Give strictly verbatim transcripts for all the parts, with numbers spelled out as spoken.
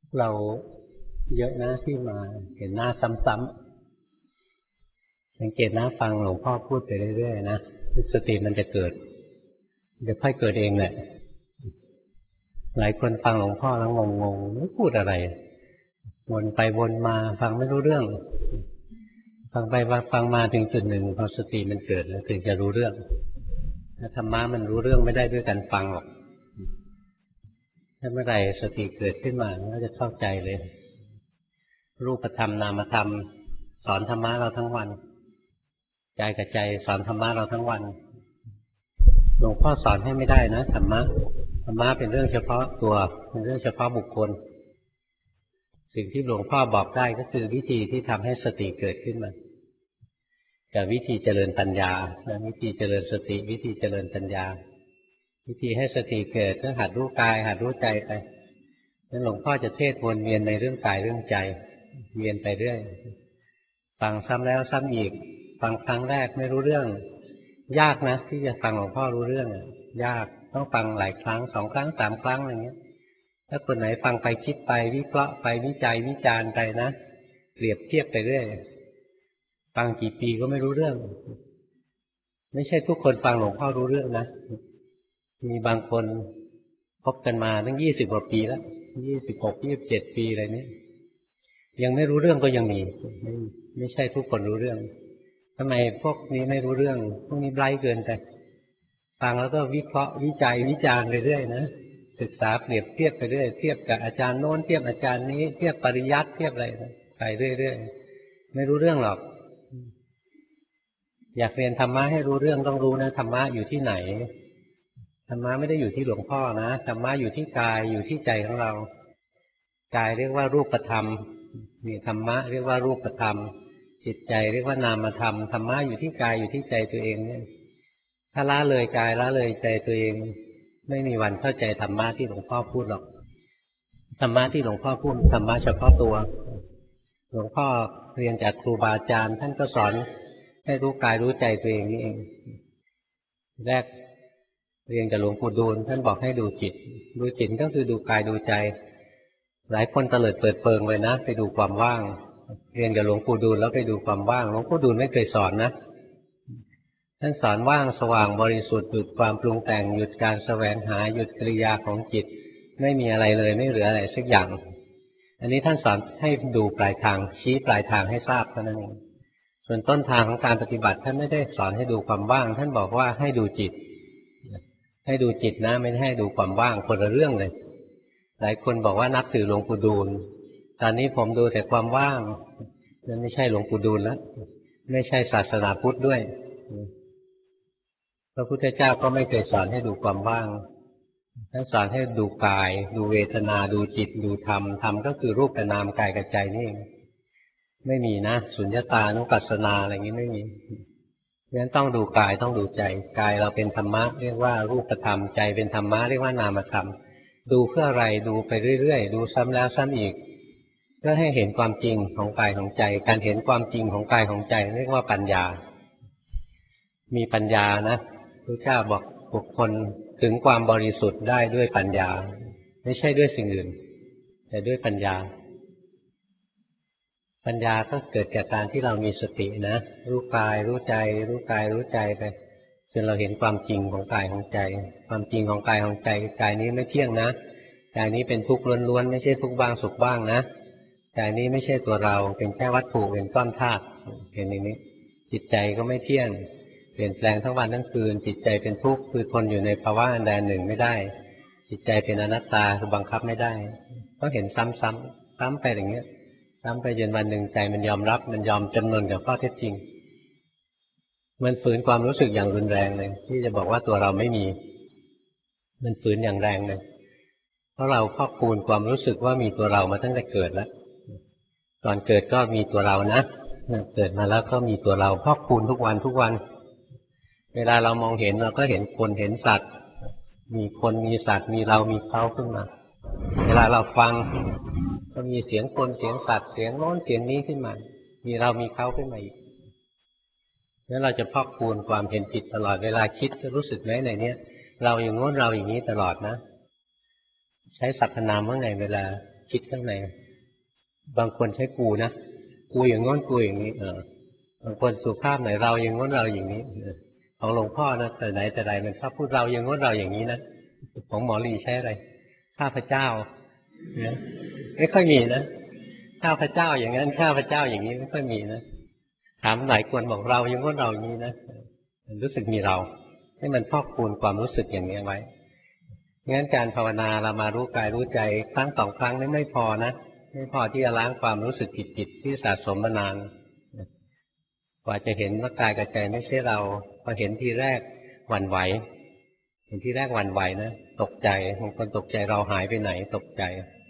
เราเยอะนะที่มาเห็นหน้าซ้ำๆสังเกตนะฟังหลวงพ่อพูดไปเรื่อยๆนะสติมันจะเกิดเดี๋ยวค่อยเกิดเองแหละหลายคนฟังหลวงพ่อแล้วงงๆไม่พูดอะไรวนไปวนมาฟังไม่รู้เรื่องฟังไปฟังมาถึงจุดหนึ่งพอสติมันเกิดแล้วถึงจะรู้เรื่องธรรมะมันรู้เรื่องไม่ได้ด้วยการฟังหรอกถ้าเมื่อไหร่สติเกิดขึ้นมาก็จะเข้าใจเลยรูปธรรมนามธรรมสอนธรรมะเราทั้งวันใจกับใจสอนธรรมะเราทั้งวันหลวงพ่อสอนให้ไม่ได้นะธรรมะธรรมะเป็นเรื่องเฉพาะตัวเป็นเรื่องเฉพาะบุคคลสิ่งที่หลวงพ่อบอกได้ก็คือวิธีที่ทำให้สติเกิดขึ้นมากับวิธีเจริญปัญญาวิธีเจริญสติวิธีเจริญปัญญาวิธีให้สติเกิดก็หัดรู้กายหัดรู้ใจไปนั้นหลวงพ่อจะเทศวนเวียนในเรื่องกายเรื่องใจเวียนไปเรื่อยฟังซ้ำแล้วซ้ำอีกฟังครั้งแรกไม่รู้เรื่องยากนะที่จะฟังหลวงพ่อรู้เรื่องยากต้องฟังหลายครั้งสองครั้งสามครั้งอะไรเงี้ยถ้าคนไหนฟังไปคิดไปวิเคราะห์ไปวิจัยวิจารณ์ไปนะเปรียบเทียบไปเรื่อยฟังกี่ปีก็ไม่รู้เรื่องไม่ใช่ทุกคนฟังหลวงพ่อรู้เรื่องนะมีบางคนพบกันมาตั้งยี่สิบกว่าปีแล้วยี่สิบหกยี่สิบเจ็ดปีอะไรนี้ยังไม่รู้เรื่องก็ยังมีไม่ไม่ใช่ทุกคนรู้เรื่องทำไมพวกนี้ไม่รู้เรื่องพวกนี้ไร้เกินไปฟังแล้วก็วิเคราะห์วิจัยวิจารณ์ไปเรื่อยนะศึกษาเปรียบเทียบไปเรื่อยเทียบกับอาจารย์โน้นเทียบอาจารย์นี้เทียบปริยัติเทียบอะไรไปเรื่อยๆไม่รู้เรื่องหรอกอยากเรียนธรรมะให้รู้เรื่องต้องรู้นะธรรมะอยู่ที่ไหนธรรมะไม่ได้อยู่ที่หลวงพ่อนะธรรมะอยู่ที่กายอยู่ที่ใจของเรากายเรียกว่ารูปธรรมนี่ธรรมะเรียกว่ารูปธรรมจิตใจเรียกว่านามธรรมธรรมะอยู่ที่กายอยู่ที่ใจตัวเองเนี่ยถ้าละเลยกายละเลยใจตัวเองไม่มีวันเข้าใจธรรมะที่หลวงพ่อพูดหรอกธรรมะที่หลวงพ่อพูดธรรมะเฉพาะตัวหลวงพ่อเรียนจากครูบาอาจารย์ท่านก็สอนให้รู้กายรู้ใจตัวเองนี่เองแรกเรียนกับหลวงปู่ดูลท่านบอกให้ดูจิตดูจิตก็คือดูกายดูใจหลายคนเตลิดเปิดเปิงเลยนะไปดูความว่างเรียนกับหลวงปู่ดูลแล้วไปดูความว่างหลวงปู่ดูลไม่เคยสอนนะท่านสอนว่างสว่างบริสุทธิ์หยุดความปรุงแต่งหยุดการแสวงหาหยุดกิริยาของจิตไม่มีอะไรเลยไม่เหลืออะไรสักอย่างอันนี้ท่านสอนให้ดูปลายทางชี้ปลายทางให้ทราบเท่านั้นเองส่วนต้นทางของการปฏิบัติท่านไม่ได้สอนให้ดูความว่างท่านบอกว่าให้ดูจิตให้ดูจิตนะไม่ให้ดูความว่างคนละเรื่องเลยหลายคนบอกว่านับถือหลวงปู่ดูลตอนนี้ผมดูแต่ความว่างนั่นไม่ใช่หลวงปู่ดูลแล้วไม่ใช่ศาสนาพุทธด้วยพระพุทธเจ้าก็ไม่เคยสอนให้ดูความว่างท่านสอนให้ดูกายดูเวทนาดูจิตดูธรรมธรรมก็คือรูปกับนามกายกับใจนี่เองไม่มีนะสุญญตานุปัสสนาอะไรอย่างนี้ไม่มีเพราะฉะนั้นต้องดูกายต้องดูใจกายเราเป็นธรรมะเรียกว่ารูปธรรมใจเป็นธรรมะเรียกว่านามธรรมดูเพื่ออะไรดูไปเรื่อยๆดูซ้ำแล้วซ้ำอีกเพื่อให้เห็นความจริงของกายของใจการเห็นความจริงของกายของใจเรียกว่าปัญญามีปัญญานะพระเจ้าบอกบุคคลถึงความบริสุทธิ์ได้ด้วยปัญญาไม่ใช่ด้วยสิ่งอื่นแต่ด้วยปัญญาปัญญาก็เกิดจากการที่เรามีสตินะรู้กายรู้ใจรู้กายรู้ใจไปจนเราเห็นความจริงของกายของใจความจริงของกายของใจกายนี้ไม่เที่ยงนะกายนี้เป็นทุกข์ล้วนๆไม่ใช่ทุกข์บ้างสุขบ้างนะกายนี้ไม่ใช่ตัวเราเป็นแค่วัตถุเป็นก้อนธาตุเห็นอย่างนี้จิตใจก็ไม่เที่ยงเปลี่ยนแปลงทั้งวันทั้งคืนจิตใจเป็นทุกข์คือทนอยู่ในภาวะอันใดหนึ่งไม่ได้จิตใจเป็นอนัตตาคือบังคับไม่ได้ก็เห็นซ้ำๆซ้ำไปอย่างเงี้ยซ้ำไปจนวันหนึ่งใจมันยอมรับมันยอมจำนนกับข้อเท็จจริงมันฝืนความรู้สึกอย่างรุนแรงเลยที่จะบอกว่าตัวเราไม่มีมันฝืนอย่างแรงเลยเพราะเราครอบคลุมความรู้สึกว่ามีตัวเรามาตั้งแต่เกิดแล้วก่อนเกิดก็มีตัวเรานะเกิดมาแล้วก็มีตัวเราครอบคลุมทุกวันทุกวันเวลาเรามองเห็นเราก็เห็นคนเห็นสัตว์มีคนมีสัตว์มีเรามีเขาขึ้นมาเวลาเราฟังก็มีเสียงคนเสียงสัตว์เสียงโน้นเสียงนี้ขึ้นมามีเรามีเขาขึ้นมาอีกแล้วเราจะพอกพูนความเห็นผิดตลอดเวลาคิดจะรู้สึกไหมในเนี้ยเราอย่างโน้นเราอย่างนี้ตลอดนะใช้สรรพนามว่าไงเวลาคิดข้างในบางคนใช้กูนะกูอย่างง้นกูอย่างนี้เออบางคนสุภาพหน่อยเราอย่างง้นเราอย่างนี้ของหลวงพ่อนะแต่ไหนแต่ไรมันชอบพูดเราอย่างง้นเราอย่างนี้นะของหมอลีใช้อะไรข้าพเจ้าเนี่ยไม่ค่อยมีนะข้าพเจ้าอย่างนั้นข้าพเจ้าอย่างนี้ไม่ค่อยมีนะถามหลายคนบอกเราอย่างง้นเราอย่างนี้นะรู้สึกมีเราให้มันพอกพูนความรู้สึกอย่างนี้ไว้งั้นการภาวนาเรามารู้กายรู้ใจครั้งสองครั้งนี่ไม่พอนะไม่พอที่จะล้างความรู้สึกผิดจิตที่สะสมมานานกว่าจะเห็นว่ากายกับใจไม่ใช่เราพอเห็นทีแรกหวั่นไหวเห็นทีแรกหวั่นไหวนะตกใจบางคนตกใจเราหายไปไหนตกใจ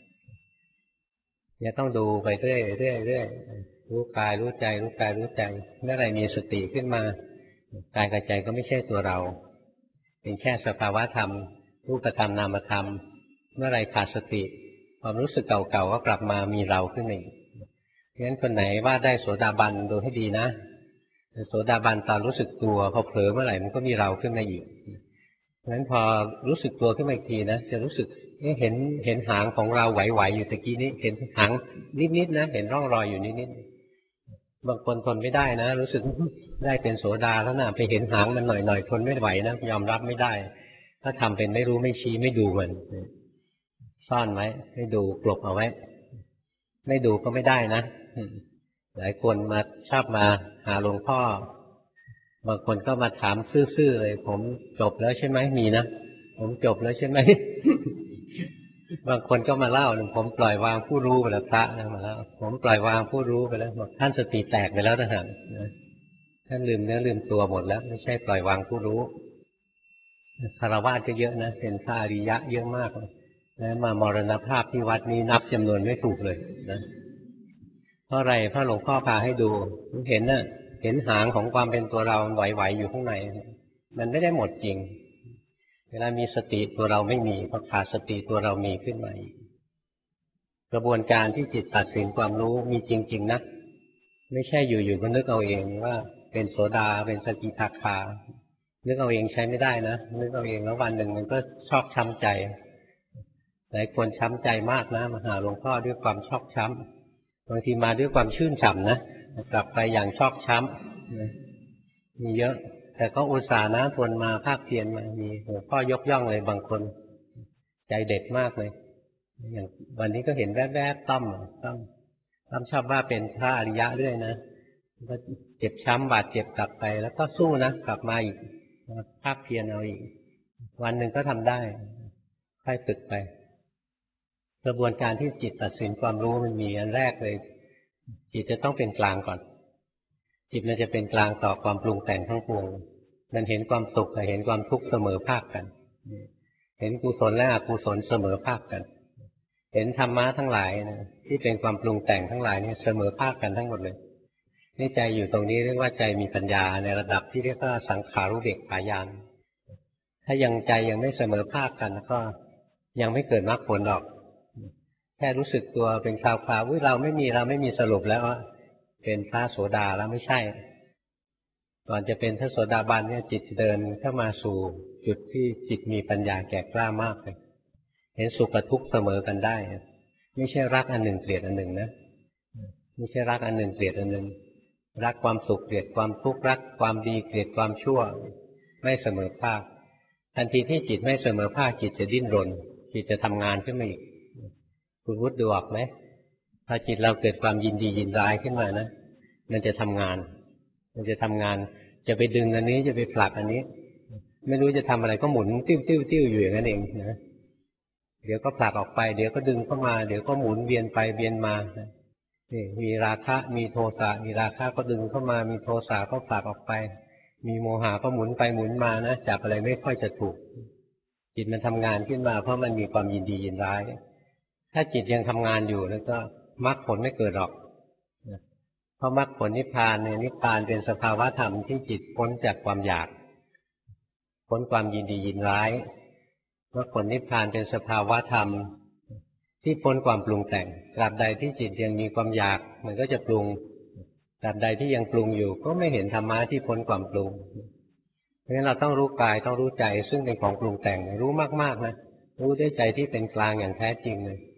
เนี่ยต้องดูไปเรื่อยเรื่อยเรื่อยรู้กายรู้ใจรู้กายรู้ใจเมื่อไรมีสติขึ้นมากายกับใจก็ไม่ใช่ตัวเราเป็นแค่สภาวะธรรมรูปธรรมนามธรรมเมื่อไรขาดสติความรู้สึกเก่าๆก็กลับมามีเราขึ้นอีกงั้นคนไหนว่าได้โสดาบันดูให้ดีนะโสดาบันตอนรู้สึกตัวพอเผลอเมื่อไหร่มันก็มีเราขึ้นมาอีกงั้นพอรู้สึกตัวขึ้นมาอีกทีนะจะรู้สึกเห็นเห็นหางของเราไหวๆอยู่ตะกี้นี้เห็นหางนิดๆนะเห็นร่องรอยอยู่นิดๆบางคนทนไม่ได้นะรู้สึกได้เป็นโสดาแล้วนะไปเห็นหางมันหน่อยๆทนไม่ไหวนะยอมรับไม่ได้ถ้าทำเป็นไม่รู้ไม่ชี้ไม่ดูมันซ่อนไว้ให้ดูกลบเอาไว้ไม่ดูก็ไม่ได้นะหลายคนมาชอบมาหาหลวงพ่อบางคนก็มาถามซื่อๆเลยผมจบแล้วใช่ไหมมีนะผมจบแล้วใช่ไหม บางคนก็มาเล่าผมปล่อยวางผู้รู้ไปแล้วพระนะมาแล้วผมปล่อยวางผู้รู้ไปแล้วบอกท่านสติแตกไปแล้วนะฮะท่านลืมเนื้อลืมตัวหมดแล้วไม่ใช่ปล่อยวางผู้รู้คารวะก็เยอะนะเป็นพระอริยะเยอะมากนะมามรณภาพที่วัดนี้นับจำนวนไม่ถูกเลยนะเพราะอะไรเพราะหลวงพ่อพาให้ดูเห็นน่ะเห็นหางของความเป็นตัวเราไหวๆอยู่ข้างในมันไม่ได้หมดจริงเวลามีสติตัวเราไม่มีพอขาดสติตัวเรามีขึ้นมาอีกกระบวนการที่จิตตัดสินความรู้มีจริงๆนะไม่ใช่อยู่ๆก็นึกเอาเองว่าเป็นโสดาเป็นสกิทาคานึกเอาเองใช้ไม่ได้นะนึกเอาเองแล้ววันหนึ่งมันก็ชอกช้ำใจหลายคนช้ำใจมากนะมาหาหลวงพ่อด้วยความชอกช้ำบางทีมาด้วยความชื่นฉ่ำนะกลับไปอย่างชอกช้ำมีเยอะแต่ก็อุตส่าห์นะทนมาภาคเพียรมามีหลวงพ่อยกย่องเลยบางคนใจเด็ดมากเลยอย่างวันนี้ก็เห็นแวบๆต้อมต้อมต้อมชอบว่าเป็นพระอริยะเรื่อยนะก็เจ็บช้ำบาดเจ็บกลับไปแล้วก็สู้นะกลับมาอีกภาคเพียรเอาอีกวันหนึ่งก็ทำได้ค่อยฝึกไปกระบวนการที่จิตตัดสินความรู้มันมีอันแรกเลยจิตจะต้องเป็นกลางก่อนจิตมันจะเป็นกลางต่อความปรุงแต่งทั้งปวงมันเห็นความสุขกับเห็นความทุกข์เสมอภาคกันเห็นกุศลและอกุศลเสมอภาคกันเห็นธรรมะทั้งหลายนะที่เป็นความปรุงแต่งทั้งหลายนี่เสมอภาคกันทั้งหมดเลยนี่ใจอยู่ตรงนี้เรียกว่าใจมีปัญญาในระดับที่เรียกว่าสังขารุเบกขาญาณถ้ายังใจยังไม่เสมอภาคกันก็ยังไม่เกิดมรรคผลหรอกแค่รู้สึกตัวเป็นคราวๆอุ้ยเราไม่มีเราไม่มีสรุปแล้วว่าเป็นพระโสดาแล้วไม่ใช่ก่อนจะเป็นพระโสดาบันเนี่ยจิตเดินเข้ามาสู่จุดที่จิตมีปัญญาแก่กล้ามากเลยเห็นสุขกับทุกข์เสมอกันได้ไม่ใช่รักอันหนึ่งเกลียดอันหนึ่งนะไม่ใช่รักอันหนึ่งเกลียดอันหนึ่งรักความสุขเกลียดความทุกข์รักความดีเกลียดความชั่วไม่เสมอภาคทันทีที่จิตไม่เสมอภาคจิตจะดิ้นรนจิตจะทำงานขึ้นมาอีกคุณวุฒิดูออกไหมพอจิตเราเกิดความยินดียินร้ายขึ้นมานะมันจะทำงานมันจะทำงานจะไปดึงอันนี้จะไปผลักอันนี้ไม่รู้จะทำอะไรก็หมุนติ้วติ้วติ้วอยู่อย่างนั้นเองนะเดี๋ยวก็ผลักออกไปเดี๋ยวก็ดึงเข้ามาเดี๋ยวก็หมุนเวียนไปเวียนมานี่มีราคะมีโทสะมีราคะก็ดึงเข้ามามีโทสะก็ผลักออกไปมีโมหะก็หมุนไปหมุนมานะจับอะไรไม่ค่อยจะถูกจิตมันทำงานขึ้นมาเพราะมันมีความยินดียินร้ายถ้าจิตยังทำงานอยู่แล้วก็มรรคผลไม่เกิดหรอกเพราะมรรคผลนิพพานเนี่ยนิพพานเป็นสภาวะธรรมที่จิตพ้นจากความอยากพ้นความยินดียินร้ายมรรคผลนิพพานเป็นสภาวะธรรมที่พ้นความปรุงแต่งตราบใดที่จิตยังมีความอยากมันก็จะปรุงตราบใดที่ยังปรุงอยู่ก็ไม่เห็นธรรมะที่พ้นความปรุงเพราะฉะนั้นเราต้องรู้กายต้องรู้ใจซึ่งเป็นของปรุงแต่งรู้มากๆนะรู้ด้วยใจที่เป็นกลางอย่างแท้จริงเลย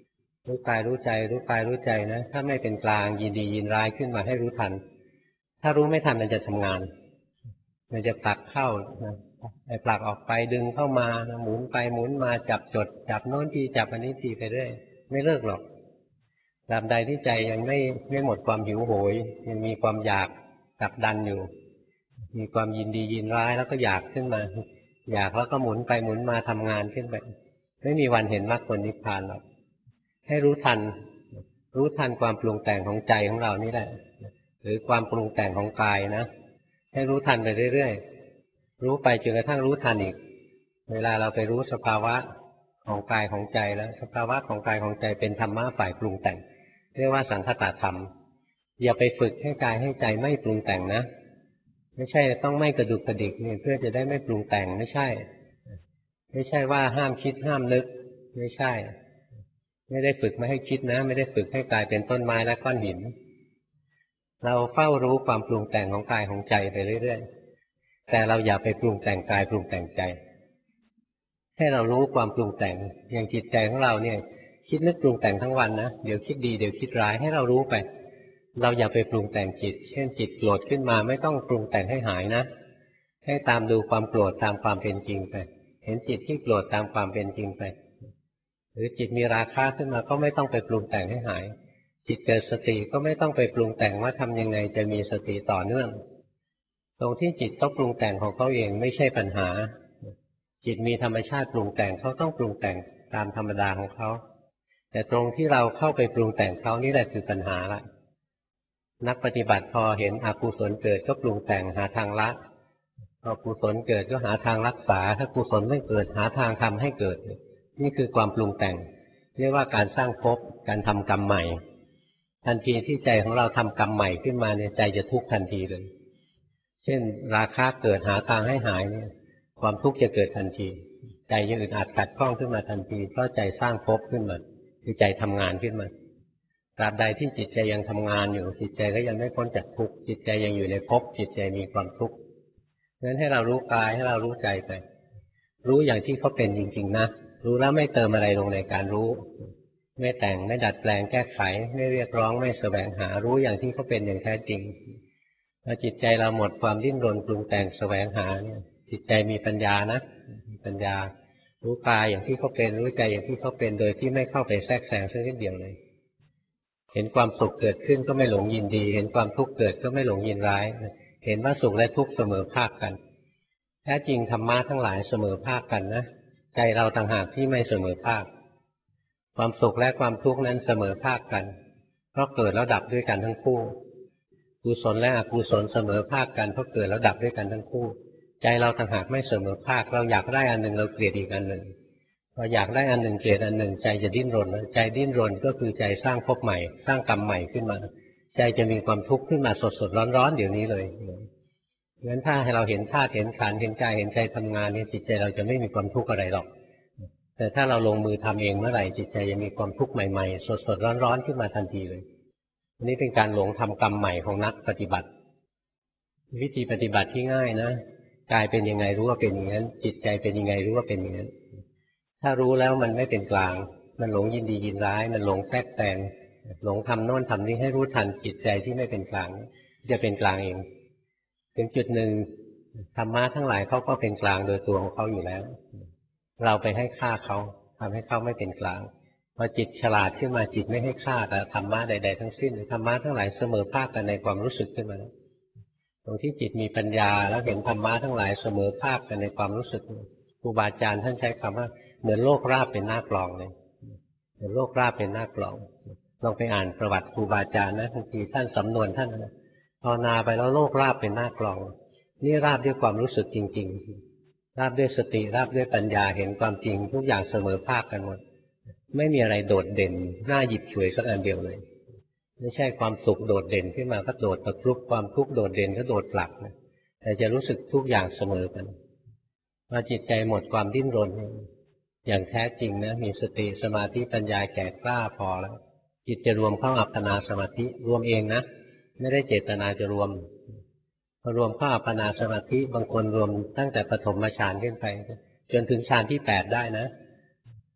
รู้กายรู้ใจรู้กายรู้ใจนะถ้าไม่เป็นกลางยินดียินร้ายขึ้นมาให้รู้ทันถ้ารู้ไม่ทันมันจะทำงานมันจะผลักเข้าไอ้ผลักออกไปดึงเข้ามาหมุนไปหมุนมาจับจดจับโน้นทีจับอันนี้ทีไปเรื่อยไม่เลิกหรอกตราบใดที่ใจยังไม่ไม่หมดความหิวโหยยังมีความอยากผลักดันอยู่มีความยินดียินร้ายแล้วก็อยากขึ้นมาอยากแล้วก็หมุนไปหมุนมาทำงานขึ้นไปไม่มีวันเห็นมรรคผลนิพพานหรอกให้รู้ทันรู้ทันความปรุงแต่งของใจของเรานี่แหละหรือความปรุงแต่งของกายนะให้รู้ทันไปเรื่อยๆรู้ไปจนกระทั่งรู้ทันอีกเวลาเราไปรู้สภาวะของกายของใจแล้วสภาวะของกายของใจเป็นธรรมะฝ่ายปรุงแต่งเรียกว่าสังคตธรรมอย่าไปฝึกให้กายให้ใจไม่ปรุงแต่งนะไม่ใช่ต้องไม่กระดุกกระดิกนี่เพื่อจะได้ไม่ปรุงแต่งไม่ใช่ไม่ใช่ว่าห้ามคิดห้ามนึกไม่ใช่ไม่ได้ฝึกไม่ให้คิดนะไม่ได้ฝึกให้กายเป็นต้นไม้และก้อนหินเราเฝ้ารู้ความปรุงแต่งของกายของใจไปเรื่อยๆแต่เราอย่าไปปรุงแต่งกายปรุงแต่งใจให้เรารู้ความปรุงแต่งอย่างจิตใจของเราเนี่ยคิดนึกปรุงแต่งทั้งวันนะเดี๋ยวคิดดีเดี๋ยวคิดร้ายให้เรารู้ไปเราอย่าไปปรุงแต่งจิตเช่นจิตโกรธขึ้นมาไม่ต้องปรุงแต่งให้หายนะให้ตามดูความโกรธตามความเป็นจริงไปเห็นจิตที่โกรธตามความเป็นจริงไปหรือจิตมีราคะขึ้นมาก็ไม่ต้องไปปรุงแต่งให้หายจิตเกิดสติก็ไม่ต้องไปปรุงแต่งว่าทำยังไงจะมีสติต่อเนื่องตรงที่จิตต้องปรุงแต่งของเขาเองไม่ใช่ปัญหาจิตมีธรรมชาติปรุงแต่งเขาต้องปรุงแต่งตามธรรมดาของเขาแต่ตรงที่เราเข้าไปปรุงแต่งเขานี่แหละคือปัญหาละนักปฏิบัติพอเห็นอกุศลเกิดก็ปรุงแต่งหาทางละพอกุศลเกิดก็หาทางรักษาถ้ากุศลไม่เกิดหาทางทำให้เกิดนี่คือความปรุงแต่งเรียกว่าการสร้างภพการทำกรรมใหม่ทันทีที่ใจของเราทำกรรมใหม่ขึ้นมาเนี่ยใจจะทุกข์ทันทีเลยเช่นราคะเกิดหาทางให้หายเนี่ยความทุกข์จะเกิดทันทีใจจะอึดอัดขัดข้องขึ้นมาทันทีเพราะใจสร้างภพขึ้นมาคือใจทำงานขึ้นมาตราบใดที่จิตใจยังทำงานอยู่จิตใจก็ยังไม่พ้นจากทุกข์จิตใจยังอยู่ในภพจิตใจมีความทุกข์งั้นให้เรารู้กายให้เรารู้ใจไปรู้อย่างที่เขาเป็นจริงๆนะรู้แล้วไม่เติมอะไรลงในการรู้ไม่แต่งไม่ดัดแปลงแก้ไขไม่เรียกร้องไม่แสวงหารู้อย่างที่เขาเป็นอย่างแท้จริงพอจิตใจเราหมดความดิ้นรนปรุงแต่งแสวงหาเนี่ยจิตใจมีปัญญานะมีปัญญารู้กายอย่างที่เขาเป็นรู้ใจอย่างที่เขาเป็นโดยที่ไม่เข้าไปแทรกแซงสักนิดเดียวเลยเห็นความสุขเกิดขึ้นก็ไม่หลงยินดีเห็นความทุกข์เกิดก็ไม่หลงยินร้ายเห็นว่าสุขและทุกข์เสมอภาคกันแท้จริงธรรมะทั้งหลายเสมอภาคกันนะใจเราต่างหากที่ไม่เสมอภาคความสุขและความทุกข์นั้นเสมอภาคกันเพราะเกิดแล้วดับด้วยกันทั้งคู่กุศลและอกุศลเสมอภาคกันเพราะเกิดแล้วดับด้วยกันทั้งคู่ใจเราต่างหากไม่เสมอภาคเราอยากได้อันหนึ่งเราเกลียดอีกอันหนึ่งพออยากได้อันหนึ่งเกลียดอันหนึ่งใจจะดิ้นรนใจดิ้นรนก็คือใจสร้างภพใหม่สร้างกรรมใหม่ขึ้นมาใจจะมีความทุกข์ขึ้นมาสดๆร้อนๆเดี๋ยวนี้เลยงั้นถ้าให้เราเห็นธาตุเห็นขันธ์เห็นกายเห็นใจทำงานนี่จิตใจเราจะไม่มีความทุกข์อะไรหรอกแต่ถ้าเราลงมือทำเองเมื่อไหร่จิตใจจะมีความทุกข์ใหม่ๆสดๆร้อนๆขึ้นมาทันทีเลยอันนี้เป็นการหลงทำกรรมใหม่ของนักปฏิบัติวิธีปฏิบัติที่ง่ายนะกายเป็นยังไงรู้ว่าเป็นอย่างนั้นจิตใจเป็นยังไงรู้ว่าเป็นอย่างนั้นถ้ารู้แล้วมันไม่เป็นกลางมันหลงยินดียินร้ายมันหลงแทรกแซงหลงทำโน่นทำนี้ให้รู้ทันจิตใจที่ไม่เป็นกลางจะเป็นกลางเองถึงจุดหนึ่งธรรมะทั้งหลายเขาก็เป็นกลางโดยตัวของเขาอยู่แล้วเราไปให้ค่าเขาทำให้เขาไม่เป็นกลางพอจิตฉลาดขึ้นมาจิตไม่ให้ค่าแต่ธรรมะใดๆทั้งสิ้นธรรมะทั้งหลายเสมอภาคกันในความรู้สึกขึ้นมาตรงที่จิตมีปัญญาแล้วเห็นธรรมะทั้งหลายเสมอภาคกันในความรู้สึกครูบาอาจารย์ท่านใช้คำว่าเหมือนโลกราบเป็นหน้ากลองเลยเหมือนโลกราบเป็นหน้ากลองลองไปอ่านประวัติครูบาอาจารย์นะบางทีท่านสำนวนท่านภาวนาไปแล้วโลกราบเป็นหน้ากลองนี่ราบด้วยความรู้สึกจริงๆราบด้วยสติราบด้วยปัญญาเห็นความจริงทุกอย่างเสมอภาคกันหมดไม่มีอะไรโดดเด่นน่าหยิบฉวยสักอันเดียวเลยไม่ใช่ความสุขโดดเด่นขึ้นมาก็โดดตะครุบความทุกข์โดดเด่นก็โดดผลักนะแต่จะรู้สึกทุกอย่างเสมอกันพอจิตใจหมดความดิ้นรนอย่างแท้จริงนะมีสติสมาธิปัญญาแก่กล้าพอแล้วจิตจะรวมเข้าอัปปนาสมาธิรวมเองนะไม่ได้เจตนาจะรวมพอรวมเข้าอัปปนาสมาธิบางคนรวมตั้งแต่ปฐมฌานขึ้นไปจนถึงฌานที่แปดได้นะ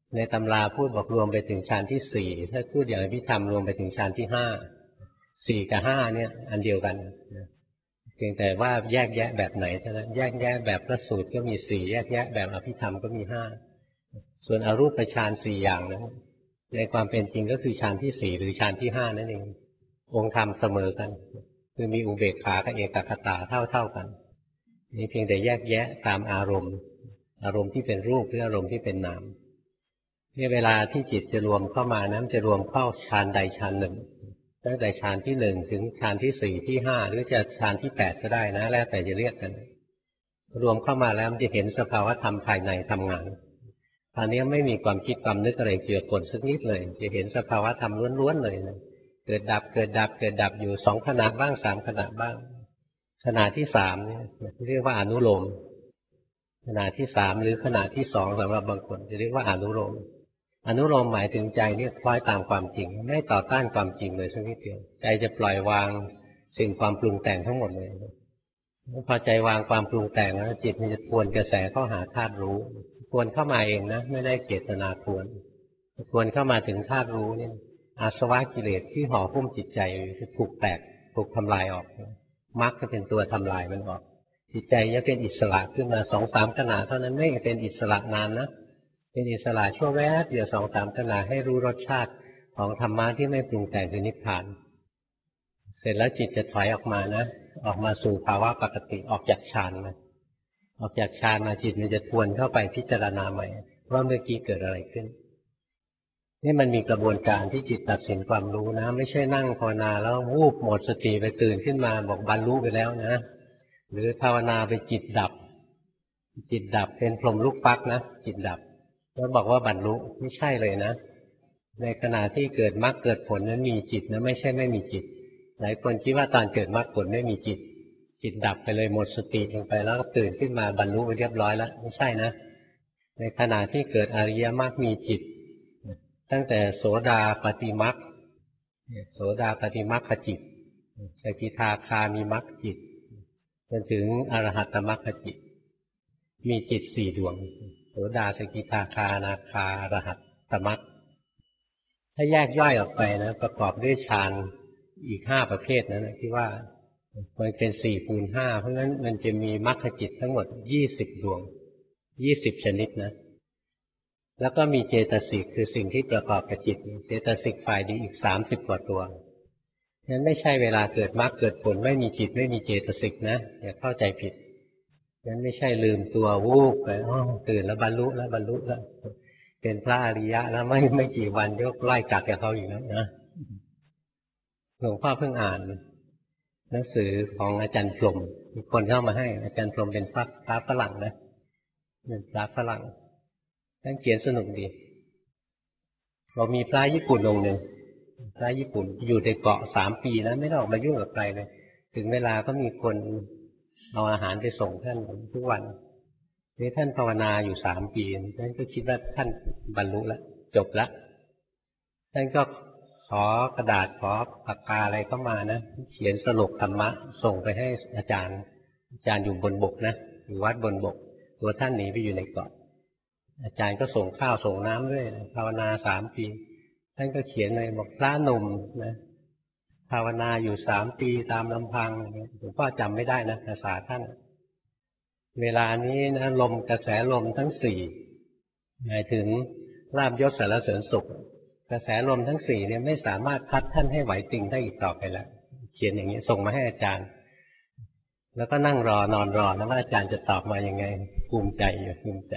ในตำราพูดบอกรวมไปถึงฌานที่สี่ถ้าพูดอย่างอภิธรรมรวมไปถึงฌานที่ห้าสี่กับห้าเนี่ยอันเดียวกันเพียงแต่ว่าแยกแยะแบบไหนเท่านั้นแยกแยะแบบพระสูตรก็มีสี่แยกแยะแบบอภิธรรมก็มีห้าส่วนอรูปฌานสี่อย่างนั้นในความเป็นจริงก็คือฌานที่สี่หรือฌานที่ห้านั่นเององค์ธรรมเสมอกันคือมีอุเบกขากับเอกคตาเท่าเท่ากันนี่เพียงแต่แยกแยะตามอารมณ์อารมณ์ที่เป็นรูปหรืออารมณ์ที่เป็นนามเนี่ยเวลาที่จิตจะรวมเข้ามานั้นจะรวมเข้าฌานใดฌานหนึ่งตั้งแต่ฌานที่หนึ่งถึงฌานที่สี่ที่ห้าหรือจะฌานที่แปดก็ได้นะแล้วแต่จะเรียกกันรวมเข้ามาแล้วมันจะเห็นสภาวะธรรมภายในทำงานตอนนี้ไม่มีความคิดความนึกอะไรเจือปนสักนิดเลยจะเห็นสภาวะธรรมล้วนๆเลยนะเกิดดับเกิดดับเกิดดับอยู่สองขณะบ้างสามขณะบ้างขณะที่สามเรียกว่าอนุโลมขณะที่สามหรือขณะที่สองสำหรับบางคนจะเรียกว่าอนุโลมอนุโลมหมายถึงใจเนี่ยคล้อยตามความจริงไม่ต่อต้านความจริงเลยสักนิดเดียวใจจะปล่อยวางสิ่งความปรุงแต่งทั้งหมดเลยพอใจวางความปรุงแต่งแล้วจิตมันจะทวนกระแสเข้าหาธาตุรู้ทวนเข้ามาเองนะไม่ได้เจตนาทวนทวนเข้ามาถึงธาตุรู้เนี่ยอาสวะกิเลสที่ห่อหุ้มจิตใจจะถูกแตกถูกทำลายออกมรรคจะเป็นตัวทำลายมันออกจิตใจจะเป็นอิสระขึ้นมาสองสามขณะเท่านั้นไม่เป็นอิสระนานนะเป็นอิสระชั่วแวบเดียวสองสามขณะให้รู้รสชาติของธรรมะที่ไม่ปรุงแต่งคือนิพพานเสร็จแล้วจิตจะถอยออกมานะออกมาสู่ภาวะปกติออกจากฌานมาออกจากฌานมาจิตมันจะทวนเข้าไปพิจารณาใหม่ว่าเมื่อกี้เกิดอะไรขึ้นนี่มันมีกระบวนการที่จิตตัดสินความรู้นะไม่ใช่นั่งภาวนาแล้ววูบหมดสติไปตื่นขึ้นมาบอกบรรลุไปแล้วนะหรือภาวนาไปจิตดับจิตดับเป็นพรหมลูกฟักนะจิตดับแล้วบอกว่าบรรลุไม่ใช่เลยนะในขณะที่เกิดมรรคเกิดผลนั้นมีจิตนะไม่ใช่ไม่มีจิตหลายคนคิดว่าตอนเกิดมรรคผลไม่มีจิตจิตดับไปเลยหมดสติลงไปแล้วก็ตื่นขึ้นมาบรรลุไปเรียบร้อยแล้วไม่ใช่นะในขณะที่เกิดอริยมรรคมีจิตตั้งแต่โสดาปฏิมรรคโสดาปฏิมรรคจิตสกิทาคามีมรรคจิตจนถึงอรหัตตมรรคจิตมีจิตสี่ดวงโสดาสกิทาคาอนาคาอรหัตตมรรคถ้าแยกย่อยออกไปนะประกอบด้วยฌานอีกห้าประเภทนั้นที่ว่ามันเป็นสี่คูณห้าเพราะฉะนั้นมันจะมีมรรคจิตทั้งหมดยี่สิบดวงยี่สิบชนิดนะแล้วก็มีเจตสิกคือสิ่งที่ประกอบกับจิตเจตสิกฝ่ายดีอีกสามสิบกว่าตัวนั้นไม่ใช่เวลาเกิดมรรคเกิดผลไม่มีจิตไม่มีเจตสิกนะอย่าเข้าใจผิดนั้นไม่ใช่ลืมตัววูบไปอ๋อตื่นแล้วบรรลุแล้วบรรลุแล้วเป็นพระอริยะแล้วไม่ไม่กี่วันยกไล่จักกับเขาอยู่แล้วนะหลวงพ่อเพิ่งอ่านหนังสือของอาจารย์พรหมมีคนเข้ามาให้อาจารย์พรหมเป็นพระพระฝรั่งนะเป็นพระฝรั่งท่านเขียนสนุกดีเรามีพระญี่ปุ่นองค์หนึ่งพระญี่ปุ่นอยู่ในเกาะสามปีนะไม่ได้ออกมายุ่งกับใครเลยถึงเวลาก็มีคนเอาอาหารไปส่งท่านทุกวันนี่ท่านภาวนาอยู่สามปีท่านก็คิดว่าท่านบรรลุแล้วจบแล้วท่านก็ขอกระดาษขอปากกาอะไรเข้ามานะเขียนสรุปธรรมะส่งไปให้อาจารย์อาจารย์อยู่บนบกนะอยู่วัดบนบกตัวท่านหนีไปอยู่ในเกาะอาจารย์ก็ส่งข้าวส่งน้ำด้วยภาวนาสามปีท่านก็เขียนเลยบอกพระหนุ่มนะภาวนาอยู่สามปีตามลำพังหลวงพ่อจำไม่ได้นะภาษาท่านเวลานี้นะลมกระแสลมทั้งสี่หมายถึงลาภยศสารเสริญสุขกระแสลมทั้งสี่เนี่ยไม่สามารถพัดท่านให้ไหวติงได้อีกต่อไปแล้วเขียนอย่างนี้ส่งมาให้อาจารย์แล้วก็นั่งรอนอนรอนะว่าอาจารย์จะตอบมายังไงภูมิใจอยู่ภูมิใจ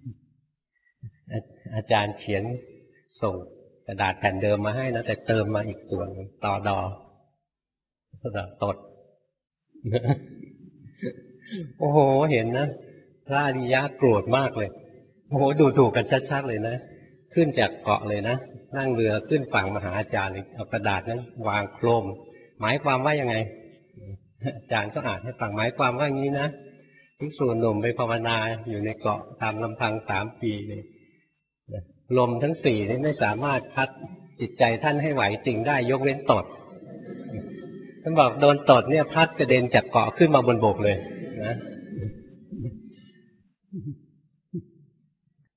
อาจารย์เขียนส่งกระดาษแผ่นเดิมมาให้นะแต่เติมมาอีกตัวนึงต่อดอตดโอ้โหเห็นนะพระอริยะโกรธมากเลยโอ้โหดูถูกกันชัดๆเลยนะขึ้นจากเกาะเลยนะนั่งเรือขึ้นฝั่งมาหาอาจารย์เอากระดาษนั้นวางโครมหมายความว่ายังไงอาจารย์ก็อ่านให้ฟังหมายความว่าอย่างนี้นะภิกษุหนุ่มไปภาวนาอยู่ในเกาะตามลำพังสามปีเลยลมทั้งสี่นี่ไม่สามารถพัดจิตใจท่านให้ไหวจริงได้ยกเว้นตดท่านบอกโดนตดเนี่ยพัดกระเด็นจากเกาะขึ้นมาบนบกเลยนะ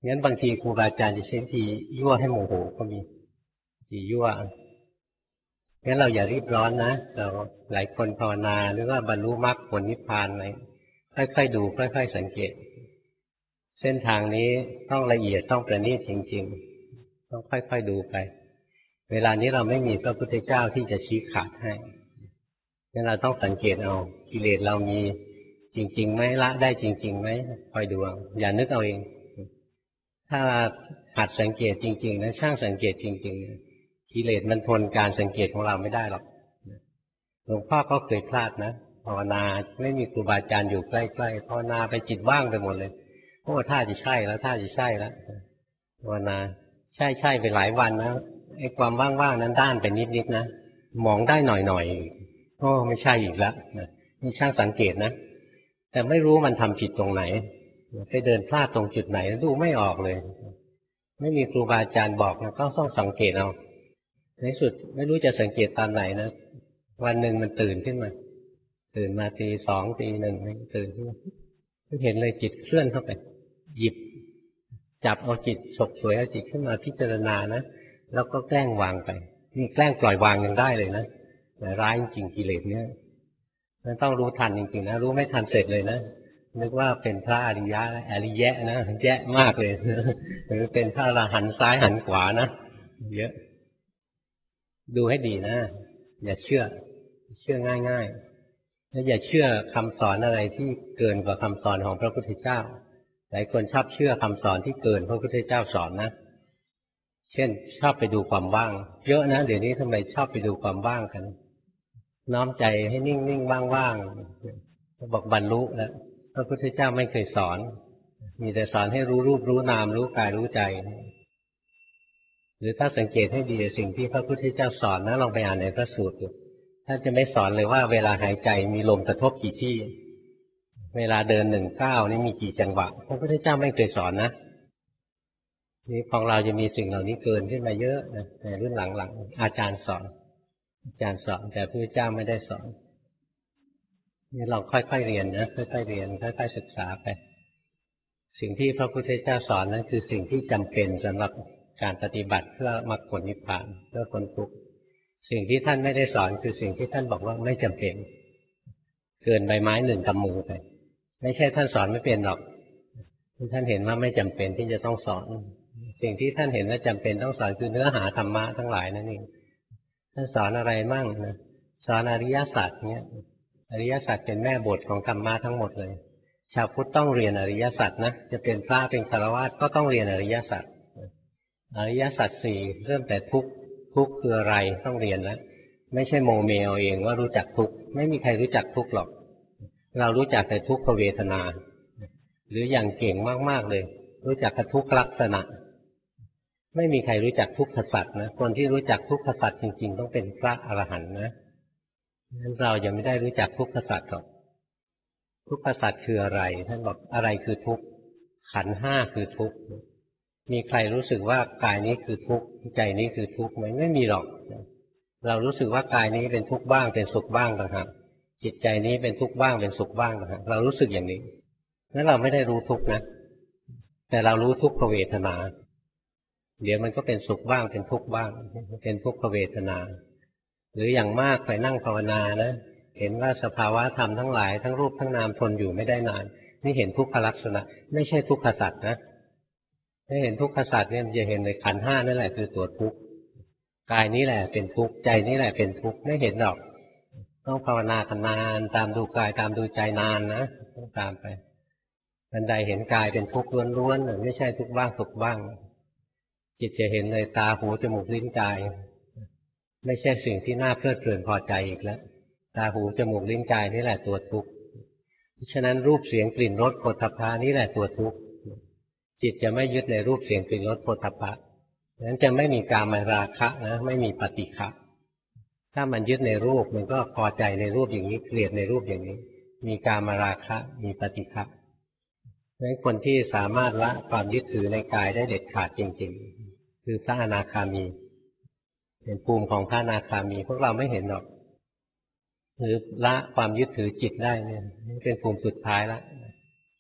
งั้นบางทีครูบาอาจารย์จะใช้วิธียั่วให้โมโหก็มีวิธียั่วงั้นเราอย่ารีบร้อนนะเราหลายคนภาวนาหรือว่าบรรลุมรรคผลนิพพานอะไรค่อยๆดูค่อยๆสังเกตเส้นทางนี้ต้องละเอียดต้องประณีตจริงๆต้องค่อยๆดูไปเวลานี้เราไม่มีพระพุทธเจ้าที่จะชี้ขาดให้งั้นเราต้องสังเกตเอากิเลสเรามีจริงๆไหมละได้จริงๆไหมคอยดูเอาอย่านึกเอาเองถ้าหัดสังเกตจริงๆนะช่างสังเกตจริงๆกิเลสมันทนการสังเกตของเราไม่ได้หรอกหลวงพ่อก็เคยพลาดนะภาวนาไม่มีครูบาอาจารย์อยู่ใกล้ๆภาวนาไปจิตว่างไปหมดเลยโอ้ท่าจะใช่แล้วท่าจะใช่แล้วภาวนาใช่ใช่ไปหลายวันนะไอ้ความว่างๆนั้นด้านไปนิดๆนะมองได้หน่อยๆโอ้ไม่ใช่อีกแล้วนี่ช่างสังเกตนะแต่ไม่รู้มันทำผิดตรงไหนไปเดินพลาดตรงจุดไหนดูไม่ออกเลยไม่มีครูบาอาจารย์บอกนะก็ต้องสังเกตเอาในสุดไม่รู้จะสังเกตตอนไหนนะวันหนึ่งมันตื่นขึ้นมาตื่นมาตีสองตีหนึ่งตื่นขึ้นมาเห็นเลยจิตเคลื่อนเข้าไปหยิบจับเอาจิตฉกฉวยเอาจิตขึ้นมาพิจารณานะแล้วก็แกล้งวางไปนี่แกล้งปล่อยวางยังได้เลยนะแต่ร้ายจริงกิเลสเนี่ยมันต้องรู้ทันจริงๆนะรู้ไม่ทันเสร็จเลยนะนึกว่าเป็นพระอริยะอริยะนะแย่มากเลยหรือเป็นพระอรหันต์ซ้ายหันขวานะเยอะดูให้ดีนะอย่าเชื่อเชื่อง่ายๆและอย่าเชื่อคำสอนอะไรที่เกินกว่าคำสอนของพระพุทธเจ้าหลายคนชอบเชื่อคำสอนที่เกินพระพุทธเจ้าสอนนะเช่นชอบไปดูความว่างเยอะนะเดี๋ยวนี้ทำไมชอบไปดูความว่างกันน้อมใจให้นิ่งๆว่างๆบอกบรรลุแล้วพระพุทธเจ้าไม่เคยสอนมีแต่สอนให้รู้รูปรู้นามรู้กายรู้ใจหรือถ้าสังเกตให้ดีสิ่งที่พระพุทธเจ้าสอนนะลองไปอ่านในพระสูตรดูท่านจะไม่สอนเลยว่าเวลาหายใจมีลมกระทบกี่ที่เวลาเดินหนึ่งก้าวนี่มีกี่จังหวะพระพุทธเจ้าไม่เคยสอนนะนี่ของเราจะมีสิ่งเหล่านี้เกินขึ้นมาเยอะนะในรุ่นหลังๆอาจารย์สอนอาจารย์สอนแต่พระพุทธเจ้าไม่ได้สอนนี่เราค่อยๆเรียนนะค่อยๆเรียนค่อยๆศึกษาไปสิ่งที่พระพุทธเจ้าสอนนั้นคือสิ่งที่จำเป็นสำหรับการปฏิบัติเพื่อมรรคผลนิพพานเพื่อพ้นทุกข์สิ่งที่ท่านไม่ได้สอนคือสิ่งที่ท่านบอกว่าไม่จำเป็นเกินใบไม้หนึ่งกำมือไปไม่ใช่ท่านสอนไม่เป็นหรอกท่านเห็นว่าไม่จำเป็นที่จะต้องสอนสิ่งที่ท่านเห็นว่าจำเป็นต้องสอนคือเนื้อหาธรรมะทั้งหลายนั่นเองท่านสอนอะไรมั่งนะสอนอริยสัจเนี่ยอริยสัจเป็นแม่บทของธรรมะทั้งหมดเลยชาวพุทธต้องเรียนอริยสัจนะจะเป็นพระเป็นฆราวาสก็ต้องเรียนอริยสัจอริยสัจสี่เริ่มแต่ทุกข์ทุกข์คืออะไรต้องเรียนแล้วไม่ใช่โมเมเอาเองว่ารู้จักทุกข์ไม่มีใครรู้จักทุกข์หรอกเรารู้จักแต่ทุกขเวทนาหรืออย่างเก่งมากๆเลยรู้จักทุกขลักษณะไม่มีใครรู้จักทุกขสัจนะคนที่รู้จักทุกขสัจจริงๆต้องเป็นพระอรหันต์นะงั้นเรายังไม่ได้รู้จักทุกขสัจหรอกทุกขสัจคืออะไรท่านบอกอะไรคือทุกข์ขันธ์ห้าคือทุกข์มีใครรู้สึกว่ากายนี้คือทุกข์ใจนี้คือทุกข์ไหมไม่มีหรอกเรารู้สึกว่ากายนี้เป็นทุกข์บ้างเป็นสุขบ้างต่างหากจิตใจนี้เป็นทุกข์บ้างเป็นสุขบ้างต่างหากเรารู้สึกอย่างนี้นั้นเราไม่ได้รู้ทุกข์นะแต่เรารู้ทุกขเวทนาเดี๋ยวมันก็เป็นสุขบ้างเป็นทุกข์บ้างเป็นทุกขเวทนาหรืออย่างมากไปนั่งภาวนานะเห็นว่าสภาวะธรรมทั้งหลายทั้งรูปทั้งนามทนอยู่ไม่ได้นานนี่เห็นทุกขลักษณะไม่ใช่ทุกขสัจนะถ้าเห็นทุกขสัจเนี่ยจะเห็นในขันธ์ห้านั่นแหละคือตัวทุกข์กายนี้แหละเป็นทุกข์ใจนี้แหละเป็นทุกข์ไม่เห็นหรอกต้องภาวนากันนานตามดูกายตามดูใจนานนะต้องตามไปบันไดเห็นกายเป็นทุกข์ล้วนๆไม่ใช่ทุกข์บ้างสุขบ้างจิตจะเห็นเลยตาหูจมูกลิ้นกายไม่ใช่สิ่งที่น่าเพลิดเพลินพอใจอีกแล้วตาหูจมูกลิ้นกายนี่แหละตัวทุกข์เพราะฉะนั้นรูปเสียงกลิ่นรสโผฏฐัพพะนี่แหละตัวทุกข์จิตจะไม่ยึดในรูปเสียงกลิ่นรสโผฏฐัพพะนั้นจะไม่มีกามราคะนะไม่มีปฏิฆะถ้ามันยึดในรูปมันก็พอใจในรูปอย่างนี้เกลียดในรูปอย่างนี้มีกามราคะมีปฏิฆะดังนั้นคนที่สามารถละความยึดถือในกายได้เด็ดขาดจริงๆคือพระอนาคามีเป็นภูมิของพระอนาคามีพวกเราไม่เห็นหรอกหรือละความยึดถือจิตได้เนี่ยเป็นภูมิสุดท้ายแล้ว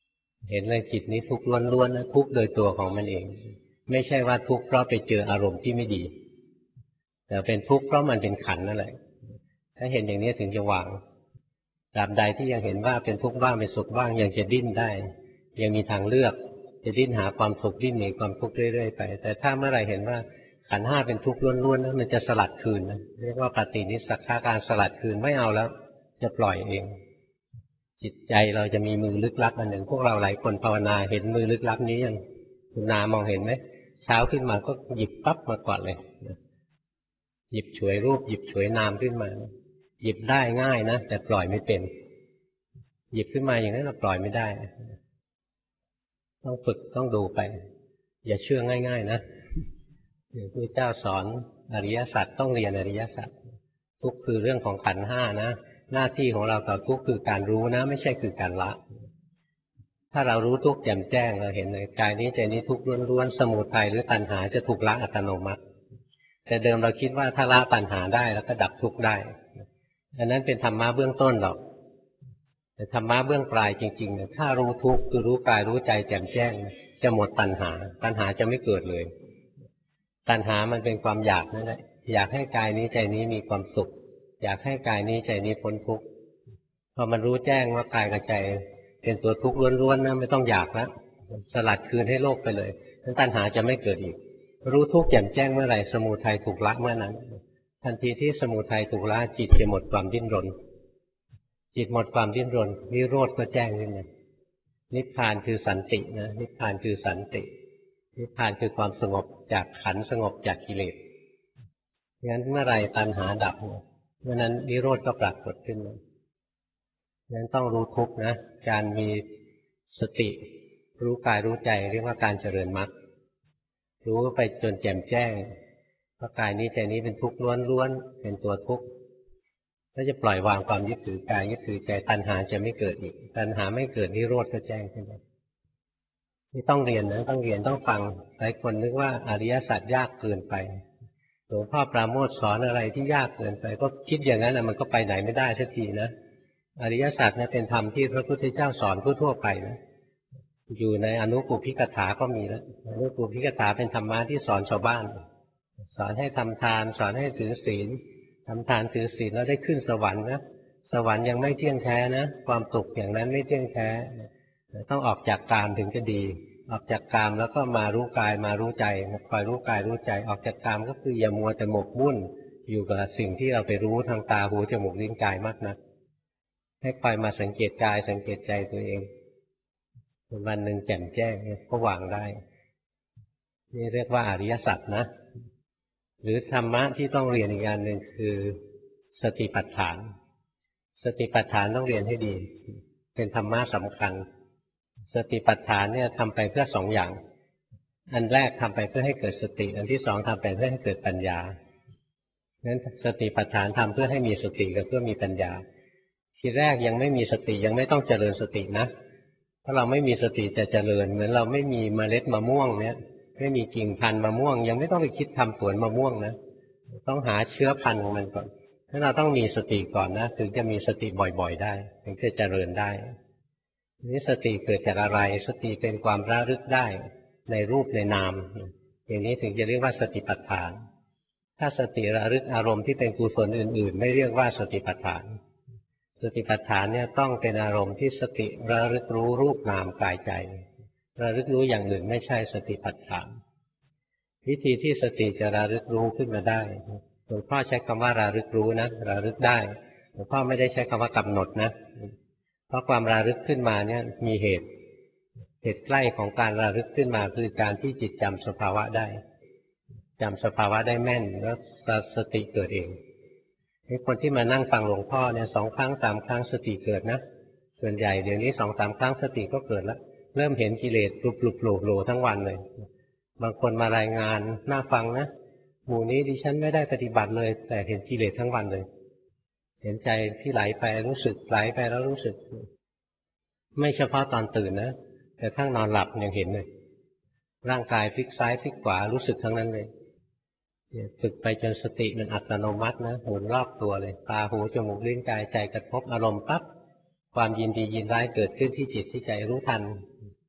เห็นเลยจิตนี้ทุกข์ล้วนๆนะทุกข์โดยตัวของมันเองไม่ใช่ว่าทุกข์เพราะไปเจออารมณ์ที่ไม่ดีแต่เป็นทุกข์เพราะมันเป็นขันธ์นั่นแหละถ้าเห็นอย่างนี้ถึงจะวางตราบใดที่ยังเห็นว่าเป็นทุกข์บ้างเป็นสุขบ้างยังจะดิ้นได้ยังมีทางเลือกจะดิ้นหาความสุขดิ้นหนีความทุกข์เรื่อยๆไปแต่ถ้าเมื่อไหร่เห็นว่าขันธ์ห้าเป็นทุกข์ล้วนๆนะมันจะสลัดคืนนะเรียกว่าปฏินิสสักขาการสลัดคืนไม่เอาแล้วจะปล่อยเองจิตใจเราจะมีมือลึกลับอันหนึ่งพวกเราหลายคนภาวนาเห็นมือลึกลับนี้ยังคุณนามองเห็นไหมเช้าขึ้นมาก็หยิบปั๊บมาก่อนเลยหยิบฉวยรูปหยิบฉวยนามขึ้นมาหยิบได้ง่ายนะแต่ปล่อยไม่เป็นหยิบขึ้นมาอย่างนั้นเราปล่อยไม่ได้ต้องฝึกต้องดูไปอย่าเชื่อง่ายๆนะอย่างพระเจ้าสอนอริยสัจต้องเรียนอริยสัจทุกคือเรื่องของขันธ์ห้านะหน้าที่ของเราต่อทุกคือการรู้นะไม่ใช่คือการละถ้าเรารู้ทุกแจ่มแจ้งเราเห็นเลยกายนี้ใจนี้ทุกล้วนๆสมุทัยหรือตัณหาจะถูกละอัตโนมัติแต่เดิมเราคิดว่าถ้าละตัณหาได้แล้วก็ดับทุกข์ได้อันนั้นเป็นธรรมะเบื้องต้นหรอกแต่ธรรมะเบื้องปลายจริงๆถ้ารู้ทุกข์คือรู้กายรู้ใจแจ่มแจ้งจะหมดตัณหาตัณหาจะไม่เกิดเลยตัณหามันเป็นความอยากนั่นแหละอยากให้กายนี้ใจนี้มีความสุขอยากให้กายนี้ใจนี้พ้นทุกข์พอมันรู้แจ้งว่ากายกับใจเป็นตัวทุกข์ล้วนๆนะไม่ต้องอยากแล้วสลัดคืนให้โลกไปเลยนั้นตัณหาจะไม่เกิดอีกรู้ทุกข์แจ่มแจ้งเมื่อไหร่สมุทัยถูกละเมื่อนั้นทันทีที่สมุทัยถูกละจิตจะหมดความดิ้นรนจิตหมดความดิ้นรนนิโรธก็แจ้งขึ้นมานิพพานคือสันตินะนิพพานคือสันตินิพพานคือความสงบจากขันธ์สงบจากกิเลสงั้นเมื่อไรตัณหาดับเมื่อนั้นนิโรธก็ปรากฏขึ้นมางั้นต้องรู้ทุกข์นะการมีสติรู้กายรู้ใจเรียกว่าการเจริญมรรครู้ไปจนแจ่มแจ้งว่ากายนี้ใจนี้เป็นทุกข์ล้วนๆเป็นตัวทุกข์ถ้าจะปล่อยวางความยึดถือกายยึดถือใจตัณหาจะไม่เกิดอีกตัณหาไม่เกิดนิโรธก็แจ้งขึ้นมาที่ต้องเรียนนะต้องเรียนต้องฟังหลายคนนึกว่าอริยสัจยากเกินไปหลวงพ่อปราโมทย์สอนอะไรที่ยากเกินไปก็คิดอย่างนั้นนะมันก็ไปไหนไม่ได้สักทีนะอริยสัจเนี่ยเป็นธรรมที่พระพุทธเจ้าสอนทั่วๆไปนะอยู่ในอนุปุพพิกถาก็มีแล้วอนุปุพพิกถาเป็นธรรมะที่สอนชาวบ้านสอนให้ทำทานสอนให้ถือศีลทำทานถือศีลแล้วได้ขึ้นสวรรค์นะสวรรค์ยังไม่เที่ยงแท้นะความสุขอย่างนั้นไม่เที่ยงแท้ต้องออกจากกามถึงจะดีออกจากกามแล้วก็มารู้กายมารู้ใจคอยรู้กายรู้ใจออกจากกามก็คืออย่ามัวแต่หมกมุ่นอยู่กับสิ่งที่เราไปรู้ทางตาหูจมูกลิ้นกายมากนักให้คอยมาสังเกตกายสังเกตใจตัวเองวันหนึ่งแจ่มแจ้งก็วางได้นี่เรียกว่าอริยสัจนะหรือธรรมะที่ต้องเรียนอีกอันหนึ่งคือสติปัฏฐานสติปัฏฐานต้องเรียนให้ดีเป็นธรรมะสำคัญสติปัฏฐานเนี่ยทำไปเพื่อสองอย่างอันแรกทำไปเพื่อให้เกิดสติอันที่สองทำไปเพื่อให้เกิดปัญญางั้นสติปัฏฐานทำเพื่อให้มีสติกับเพื่อมีปัญญาทีแรกยังไม่มีสติยังไม่ต้องเจริญสตินะถ้าเราไม่มีสติจะเจริญเหมือนเราไม่มีเมล็ดมะม่วงเนี่ยไม่มีกิ่งพันธุ์มะม่วงยังไม่ต้องไปคิดทำสวนมะม่วงนะต้องหาเชื้อพันธุ์ของมันก่อนถ้าเราต้องมีสติก่อนนะถึงจะมีสติบ่อยๆได้ถึงจะเจริญได้นี่สติเกิดจากอะไรสติเป็นความระลึกได้ในรูปในนามอย่างนี้ถึงจะเรียกว่าสติปัฏฐานถ้าสติระลึกอารมณ์ที่เป็นกุศลอื่นๆไม่เรียกว่าสติปัฏฐานสติปัฏฐานเนี่ยต้องเป็นอารมณ์ที่สติระลึกรู้รูปนามกายใจระลึกรู้อย่างอื่นไม่ใช่สติปัฏฐานวิธีที่สติจะระลึกรู้ขึ้นมาได้หลวงพ่อใช้คำว่าระลึกรู้นะระลึกได้หลวงพ่อไม่ได้ใช้คำว่ากำหนดนะเพราะความระลึกขึ้นมาเนี่ยมีเหตุเหตุใกล้ของการระลึกขึ้นมาคือการที่จิตจำสภาวะได้จำสภาวะได้แม่นแล้วสติเกิดเองให้คนที่มานั่งฟังหลวงพ่อเนี่ยสองครั้งสามครั้งสติเกิดนะส่วนใหญ่เดี๋ยวนี้สองสามครั้งสติก็เกิดแล้วเริ่มเห็นกิเลสปลุกปลุกโผล่โผล่ทั้งวันเลยบางคนมารายงานน่าฟังนะหมู่นี้ดิฉันไม่ได้ปฏิบัติเลยแต่เห็นกิเลสทั้งวันเลยเห็นใจที่ไหลไปรู้สึกไหลไปแล้วรู้สึกไม่เฉพาะตอนตื่นนะแต่ทั้งนอนหลับยังเห็นเลยร่างกายพลิกซ้ายพลิกขวารู้สึกทั้งนั้นเลยฝึกไปจนสติมันอัตโนมัตินะหมุนรอบตัวเลยตาหูจมูกลิ้นกายใจกระทบอารมณ์ปั๊บความยินดียินร้ายเกิดขึ้นที่จิตที่ใจรู้ทัน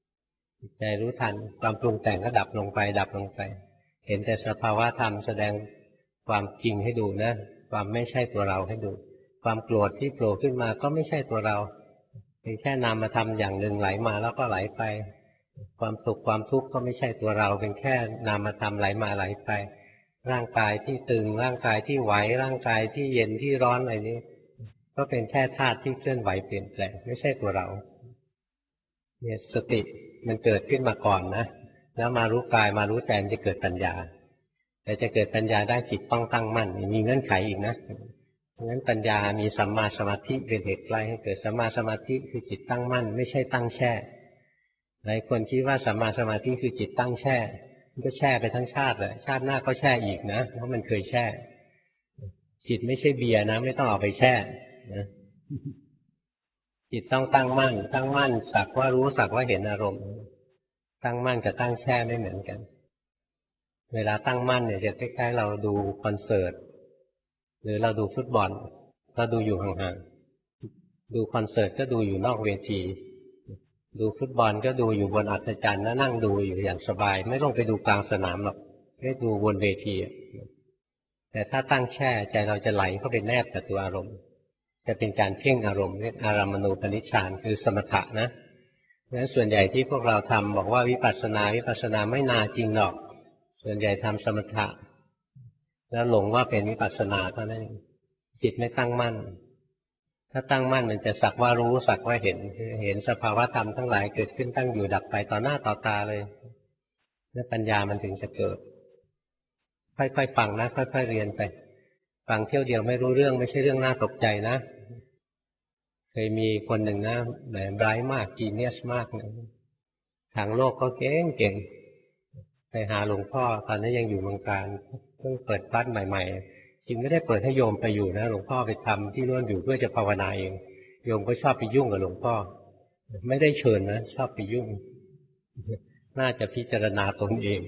ใจรู้ทันความปรุงแต่งก็ดับลงไปดับลงไปเห็นแต่สภาวะธรรมแสดงความจริงให้ดูนะความไม่ใช่ตัวเราให้ดูความโกรธที่โผล่ขึ้นมาก็ไม่ใช่ตัวเราเป็นแค่นามธรรมอย่างหนึ่งไหลมาแล้วก็ไหลไปความสุขความทุกข์ก็ไม่ใช่ตัวเราเป็นแค่นามธรรมไหลมาไหลไปร่างกายที่ตึงร่างกายที่ไหวร่างกายที่เย็นที่ร้อนอะไรนี้ก็เป็นแค่ธาตุที่เคลื่อนไหวเปลี่ยนแปลงไม่ใช่ตัวเราเนี่ยสติมันเกิดขึ้นมาก่อนนะแล้วมารู้กายมารู้ใจมันจะเกิดปัญญาแต่จะเกิดปัญญาได้จิตต้องตั้งมั่นมีเงื่อนไขอีกนะเพราะฉะนั้นปัญญามีสัมมาสมาธิเป็นเหตุใกล้ให้เกิดสัมมาสมาธิคือจิตตั้งมั่นไม่ใช่ตั้งแช่หลายคนคิดว่าสัมมาสมาธิคือจิตตั้งแช่มันก็แช่ไปทั้งชาติเลยชาติหน้าก็แช่อีกนะเพราะมันเคยแช่จิตไม่ใช่เบียร์นะไม่ต้องเอาไปแช่นะจิตต้องตั้งมั่นตั้งมั่นสักว่ารู้สักว่าเห็นอารมณ์ตั้งมั่นกับตั้งแช่ไม่เหมือนกันเวลาตั้งมั่นเนี่ยจะคล้ายๆเราดูคอนเสิร์ตหรือเราดูฟุตบอลเราดูอยู่ห่างๆดูคอนเสิร์ตก็ดูอยู่นอกเวทีดูฟุตบอลก็ดูอยู่บนอัศจรรย์นั่งดูอยู่อย่างสบายไม่ต้องไปดูกลางสนามหรอกไม่ดูบนเวทีแต่ถ้าตั้งแช่ใจเราจะไหลเข้าไปแนบกับตัวอารมณ์จะเป็นการเพ่งอารมณ์เรียกอารามณูปนิชฌานคือสมถะนะเพราะฉะนั้นส่วนใหญ่ที่พวกเราทำบอกว่าวิปัสสนาวิปัสสนาไม่นาจริงหรอกส่วนใหญ่ทำสมถะแล้วหลงว่าเป็นวิปัสสนาเท่านั้นจิตไม่ตั้งมั่นถ้าตั้งมั่นมันจะสักว่ารู้สักว่าเห็นเห็นสภาวะธรรมทั้งหลายเกิดขึ้นตั้งอยู่ดับไปต่อหน้าต่อตาเลยแล้วปัญญามันถึงจะเกิดค่อยๆฟังนะค่อยๆเรียนไปฟังเที่ยวเดียวไม่รู้เรื่องไม่ใช่เรื่องน่าตกใจนะเคยมีคนหนึ่งนะแหมไบรท์มากจีเนียสมากนะทางโลกก็เก่งเก่งไปหาหลวงพ่อตอนนั้นยังอยู่เมืองการเพิ่งเปิดวัดใหม่ๆจริงไม่ได้เปิดให้โยมไปอยู่นะหลวงพ่อไปทำที่นู่นอยู่เพื่อจะภาวนาเองโยมก็ชอบไปยุ่งกับหลวงพ่อไม่ได้เชิญนะชอบไปยุ่งน่าจะพิจารณาตนเอง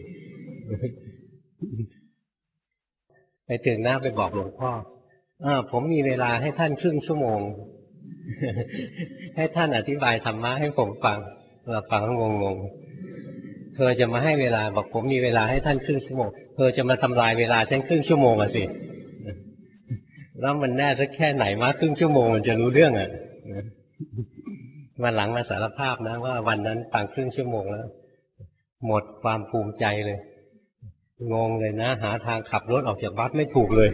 ไปถึงหน้าไปบอกหลวงพ่ออ่าผมมีเวลาให้ท่านครึ่งชั่วโมงให้ท่านอธิบายธรรมะให้ผมฟังเราฟังงงๆเธอจะมาให้เวลาบอกผมมีเวลาให้ท่านครึ่งชั่วโมงเธอจะมาทำลายเวลาฉันครึ่งชั่วโมงอ่ะสิแล้วมันแน่สักแค่ไหนมาครึ่งชั่วโมงมันจะรู้เรื่องอ่ะวันหลังมาสารภาพนะว่าวันนั้นฟังครึ่งชั่วโมงแล้วหมดความภูมิใจเลยงงเลยนะหาทางขับรถออกจากวัดไม่ถูกเลย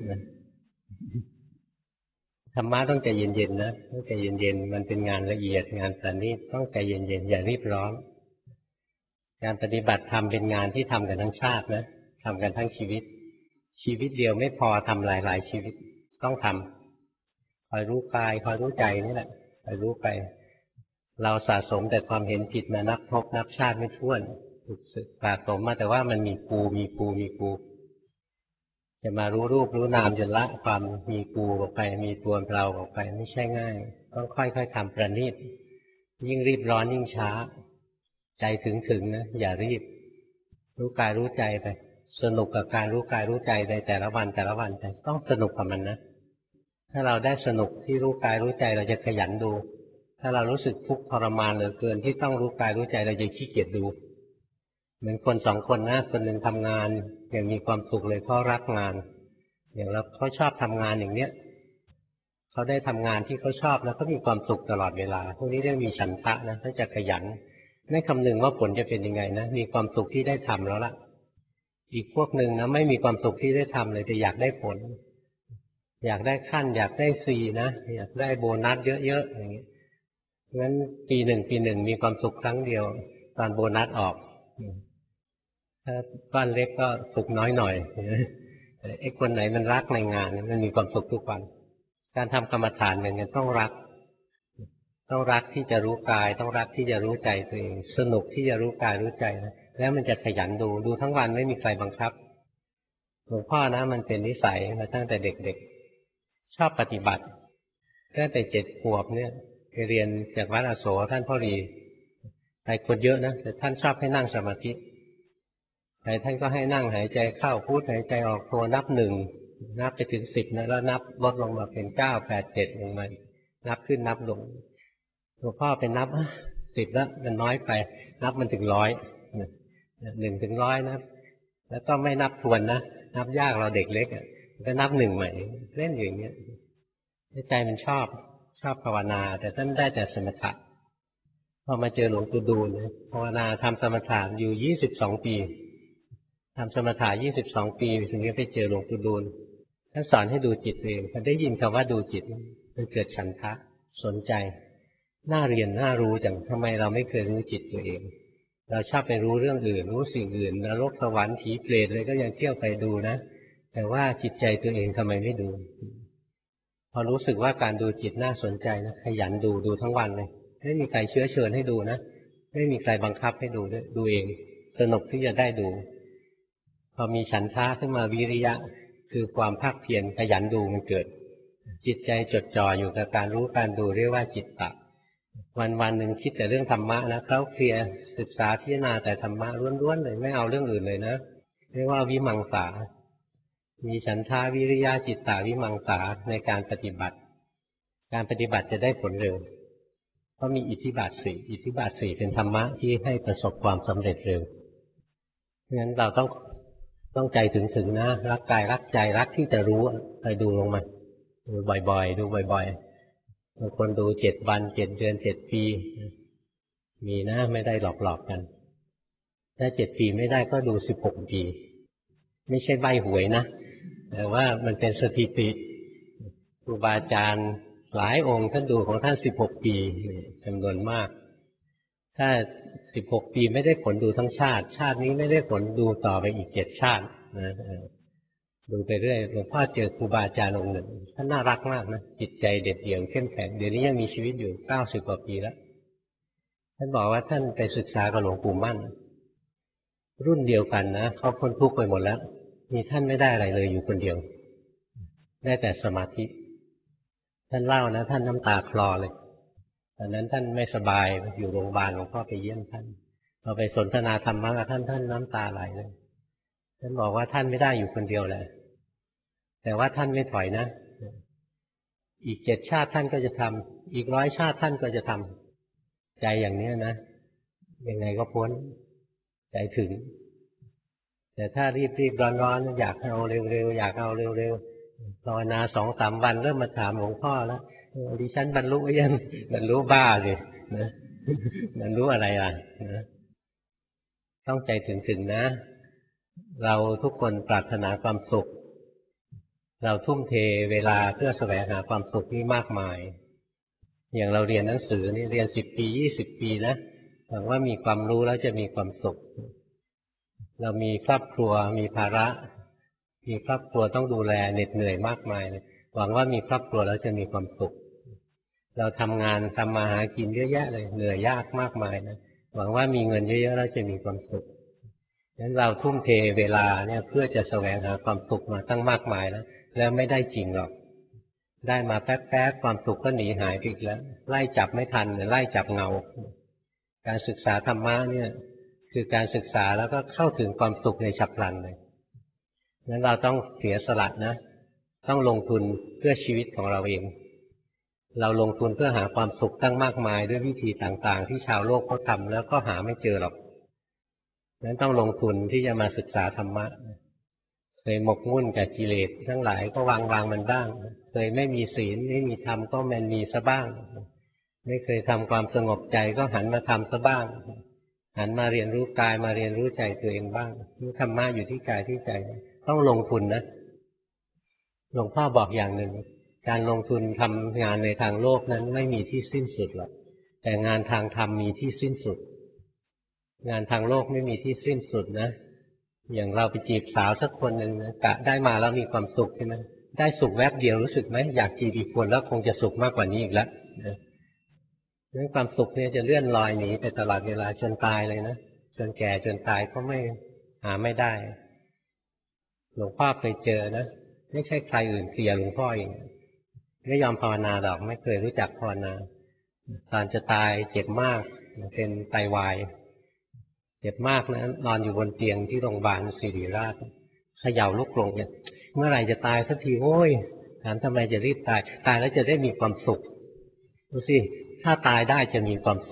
ธรรมะต้องใจเย็นๆนะต้องใจเย็นๆมันเป็นงานละเอียดงานประณีตต้องใจเย็นๆอย่ารีบร้อนการปฏิบัติธรรมเป็นงานที่ทำกันทั้งชาตินะทำกันทั้งชีวิตชีวิตเดียวไม่พอทำหลายๆชีวิตต้องทำคอยรู้กายคอยรู้ใจนี่แหละคอยรู้ไปเราสะสมแต่ความเห็นผิดมานับภพนับชาติไม่ถ้วนสะสมมาแต่ว่ามันมีกูมีกูมีกูจะมารู้รูปรู้นามจนละความมีกูออกไปมีตัวเราออกไปไม่ใช่ง่ายต้องค่อยๆทำประณีตยิ่งรีบร้อนยิ่งช้าใจถึงถึงนะอย่ารีบรู้กายรู้ใจไปสนุกกับการรู้กายรู้ใจในแต่ละวันแต่ละวันไปต้องสนุกกับมันนะถ้าเราได้สนุกที่รู้กายรู้ใจเราจะขยันดูถ้าเรารู้สึกทุกข์ทรมานเหลือเกินที่ต้องรู้กายรู้ใจเราจะขี้เกียจดูเหมือนคนสองคนนะคนหนึ่งทำงานอย่างมีความสุขเลยเพราะรักงานอย่างเราเขาชอบทำงานอย่างเนี้ยเขาได้ทำงานที่เขาชอบแล้วเขามีความสุขตลอดเวลาพวกนี้เรียกมีฉันทะนะเขาจะขยันไม่คำนึงว่าผลจะเป็นยังไงนะมีความสุขที่ได้ทำแล้วล่ะอีกพวกหนึ่งนะไม่มีความสุขที่ได้ทำเลยแต่อยากได้ผลอยากได้ขั้นอยากได้ซีนะอยากได้โบนัสเยอะๆอย่างนี้เพราะฉะนั้นปีหนึ่งปีหนึ่งมีความสุขครั้งเดียวตอนโบนัสออกถ้าก้อนเล็กก็สุขน้อยหน่อยไอ้คนไหนมันรักในงานมันมีความสุขทุกวันการทำกรรมฐานเหมือนกันต้องรักต้องรักที่จะรู้กายต้องรักที่จะรู้ใจตัวเองสนุกที่จะรู้กายรู้ใจนะแล้วมันจะขยันดูดูทั้งวันไม่มีใครบังคับหลวงพ่อนะมันเป็นนิสัยมาตั้งแต่เด็กๆชอบปฏิบัติตั้งแต่เจ็ดขวบเนี่ยไปเรียนจากวัดอโศกท่านพ่อรีไปคนเยอะนะแต่ท่านชอบให้นั่งสมาธิแต่ท่านก็ให้นั่งหายใจเข้าพุทหายใจออกโทนับหนึ่งนับไปถึงสิบนะแล้วนับลดลงมาเป็นเก้าแปดเจ็ดลงมานับขึ้นนับลงหลวงพ่อเป็นนับสิบแล้วมันน้อยไปนับมันถึงร้อยหนึ่งถึงร้อยนับแล้วก็ไม่นับทวนนะนับยากเราเด็กเล็กอ่ะก็นับหนึ่งใหม่เล่นอย่างเงี้ยใจมันชอบชอบภาวนาแต่ท่านได้แต่สมถะพอมาเจอหลวงปู่ดูลภาวนาทำสมถะอยู่ยี่สิบสองปีทำสมถะยี่สิบสองปีถึงจะไปเจอหลวงปู่ดูลท่านสอนให้ดูจิตเองพอได้ยินคำว่าดูจิตมันเกิดฉันทะสนใจน่าเรียนน่ารู้จังทำไมเราไม่เคยรู้จิตตัวเองเราชอบไปรู้เรื่องอื่นรู้สิ่งอื่นนรกสวรรค์ผีเปรตเลยก็ยังเที่ยวไปดูนะแต่ว่าจิตใจตัวเองทำไมไม่ดูพอรู้สึกว่าการดูจิตน่าสนใจนะขยันดูดูทั้งวันเลยไม่มีใครเชื้อเชิญให้ดูนะไม่มีใครบังคับให้ดูด้วยดูเองสนุกที่จะได้ดูพอมีฉันทะขึ้นมาวิริยะคือความภาคเพียรขยันดูมันเกิดจิตใจจดจ่ออยู่กับการรู้การดูเรียกว่าจิตตะวันวันหนึ่งคิดแต่เรื่องธรรมะนะเขาเคลียร์ศึกษาพิจารณาแต่ธรรมะล้วนๆเลยไม่เอาเรื่องอื่นเลยนะเรียกว่าวิมังสามีฉันทาวิริยะจิตตาวิมังสาในการปฏิบัติการปฏิบัติจะได้ผลเร็วเพราะมีอิทธิบาทสี่อิทธิบาทสี่เป็นธรรมะที่ให้ประสบความสำเร็จเร็วเพราะฉะนั้นเราต้องต้องใจถึงถึงนะรักกายรักใจรักที่จะรู้ไปดูลงมาดูบ่อยๆดูบ่อยๆบางคนดูเจ็ดวันเจ็ดเดือนเจ็ดปีมีนะไม่ได้หลอกๆกันถ้าเจ็ดปีไม่ได้ก็ดูสิบหกปีไม่ใช่ใบหวยนะแต่ว่ามันเป็นสถิติครูบาอาจารย์หลายองค์ท่านดูของท่านสิบหกปีจำนวนมากถ้าสิบหกปีไม่ได้ผลดูทั้งชาติชาตินี้ไม่ได้ผลดูต่อไปอีกเจ็ดชาตินะดูไปเรื่อยหลวงพ่อเจอครูบาอาจารย์องค์หนึ่งท่านน่ารักมากนะจิตใจเด็ดเดี่ยวเข้มแข็งเดี๋ยวนี้ยังมีชีวิตอยู่เก้าสิบกว่าปีแล้วท่านบอกว่าท่านไปศึกษากับหลวงปู่มั่นรุ่นเดียวกันนะเขาพ้นทุกข์ไปหมดแล้วมีท่านไม่ได้อะไรเลยอยู่คนเดียวได้แต่สมาธิท่านเล่านะท่านน้ำตาคลอเลยตอนนั้นท่านไม่สบายอยู่โรงพยาบาลหลวงพ่อไปเยี่ยมท่านพอไปสนทนาธรรมะกับท่านท่านน้ำตาไหลเลยท่านบอกว่าท่านไม่ได้อยู่คนเดียวแหละแต่ว่าท่านไม่ถอยนะอีกเจ็ดชาติท่านก็จะทำอีกร้อยชาติท่านก็จะทำใจอย่างนี้นะยังไงก็พ้นใจถึงแต่ถ้ารีบๆร้อนๆอยากเอาเร็วๆอยากเอาเร็วๆภาวนาสองสามวันเริ่มมาถามหลวงพ่อแล้วดิฉันบรรลุยังบรรลุบ้าสินะบรรลุอะไรล่ะนะต้องใจถึงๆนะเราทุกคนปรารถนาความสุขเราทุ่มเทเวลาเพื่อแสวงหาความสุขนี่มากมายอย่างเราเรียนหนังสือนี่เรียนสิบปียี่สิบปีนะหวังว่ามีความรู้แล้วจะมีความสุขเรามีครอบครัวมีภาระมีครอบครัวต้องดูแลเหน็ดเหนื่อยมากมายเลยหวังว่ามีครอบครัวแล้วจะมีความสุขเราทำงานทำมาหากินเยอะแยะเลยเหนื่อยยากมากมายนะหวังว่ามีเงินเยอะๆแล้วจะมีความสุขฉะนั้นเราทุ่มเทเวลาเนี่ยเพื่อจะแสวงหาความสุขมาตั้งมากมายแล้วแล้วไม่ได้จริงหรอกได้มาแป๊บๆความสุขก็หนีหายไปอีกแล้วไล่จับไม่ทันไล่จับเงาการศึกษาธรรมะเนี่ยคือการศึกษาแล้วก็เข้าถึงความสุขในฉับพลันเลยงั้นเราต้องเสียสละนะต้องลงทุนเพื่อชีวิตของเราเองเราลงทุนเพื่อหาความสุขตั้งมากมายด้วยวิธีต่างๆที่ชาวโลกเขาทำแล้วก็หาไม่เจอหรอกงั้นต้องลงทุนที่จะมาศึกษาธรรมะเคยหมกมุ่นกับกิเลสทั้งหลายก็วางวางมันบ้างเคยไม่มีศีลไม่มีธรรมก็มันมีซะบ้างไม่เคยทำความสงบใจก็หันมาทำซะบ้างหันมาเรียนรู้กายมาเรียนรู้ใจตัวเองบ้างรู้ธรรมะอยู่ที่กายที่ใจต้องลงทุนนะหลวงพ่อบอกอย่างหนึ่งการลงทุนทำงานในทางโลกนั้นไม่มีที่สิ้นสุดหรอกแต่งานทางธรรมมีที่สิ้นสุดงานทางโลกไม่มีที่สิ้นสุดนะอย่างเราไปจีบสาวสักคนหนึ่งนะกะได้มาแล้วมีความสุขใช่ไหมได้สุขแวบเดียวรู้สึกไหมอยากจีบอีกคนแล้วคงจะสุขมากกว่านี้อีกแล้วงั้นความสุขเนี่ยจะเลื่อนลอยหนีไปตลอดเวลาจนตายเลยนะจนแก่จนตายก็ไม่หาไม่ได้หลวงพ่อเคยเจอนะไม่ใช่ใครอื่นเคลียร์หลวงพ่อเองไม่ยอมภาวนาหรอกไม่เคยรู้จักภาวนาตอนจะตายเจ็บมากเป็นไตวายเจ็บมากนะนอนอยู่บนเตียงที่โรงพยาบาลศิริราชเขย่าลุกลงเนี่ยเมื่อไหร่จะตายสักทีโอ้ยถามทำไมจะรีบตายตายแล้วจะได้มีความสุขดูสิถ้าตายได้จะมีความสุข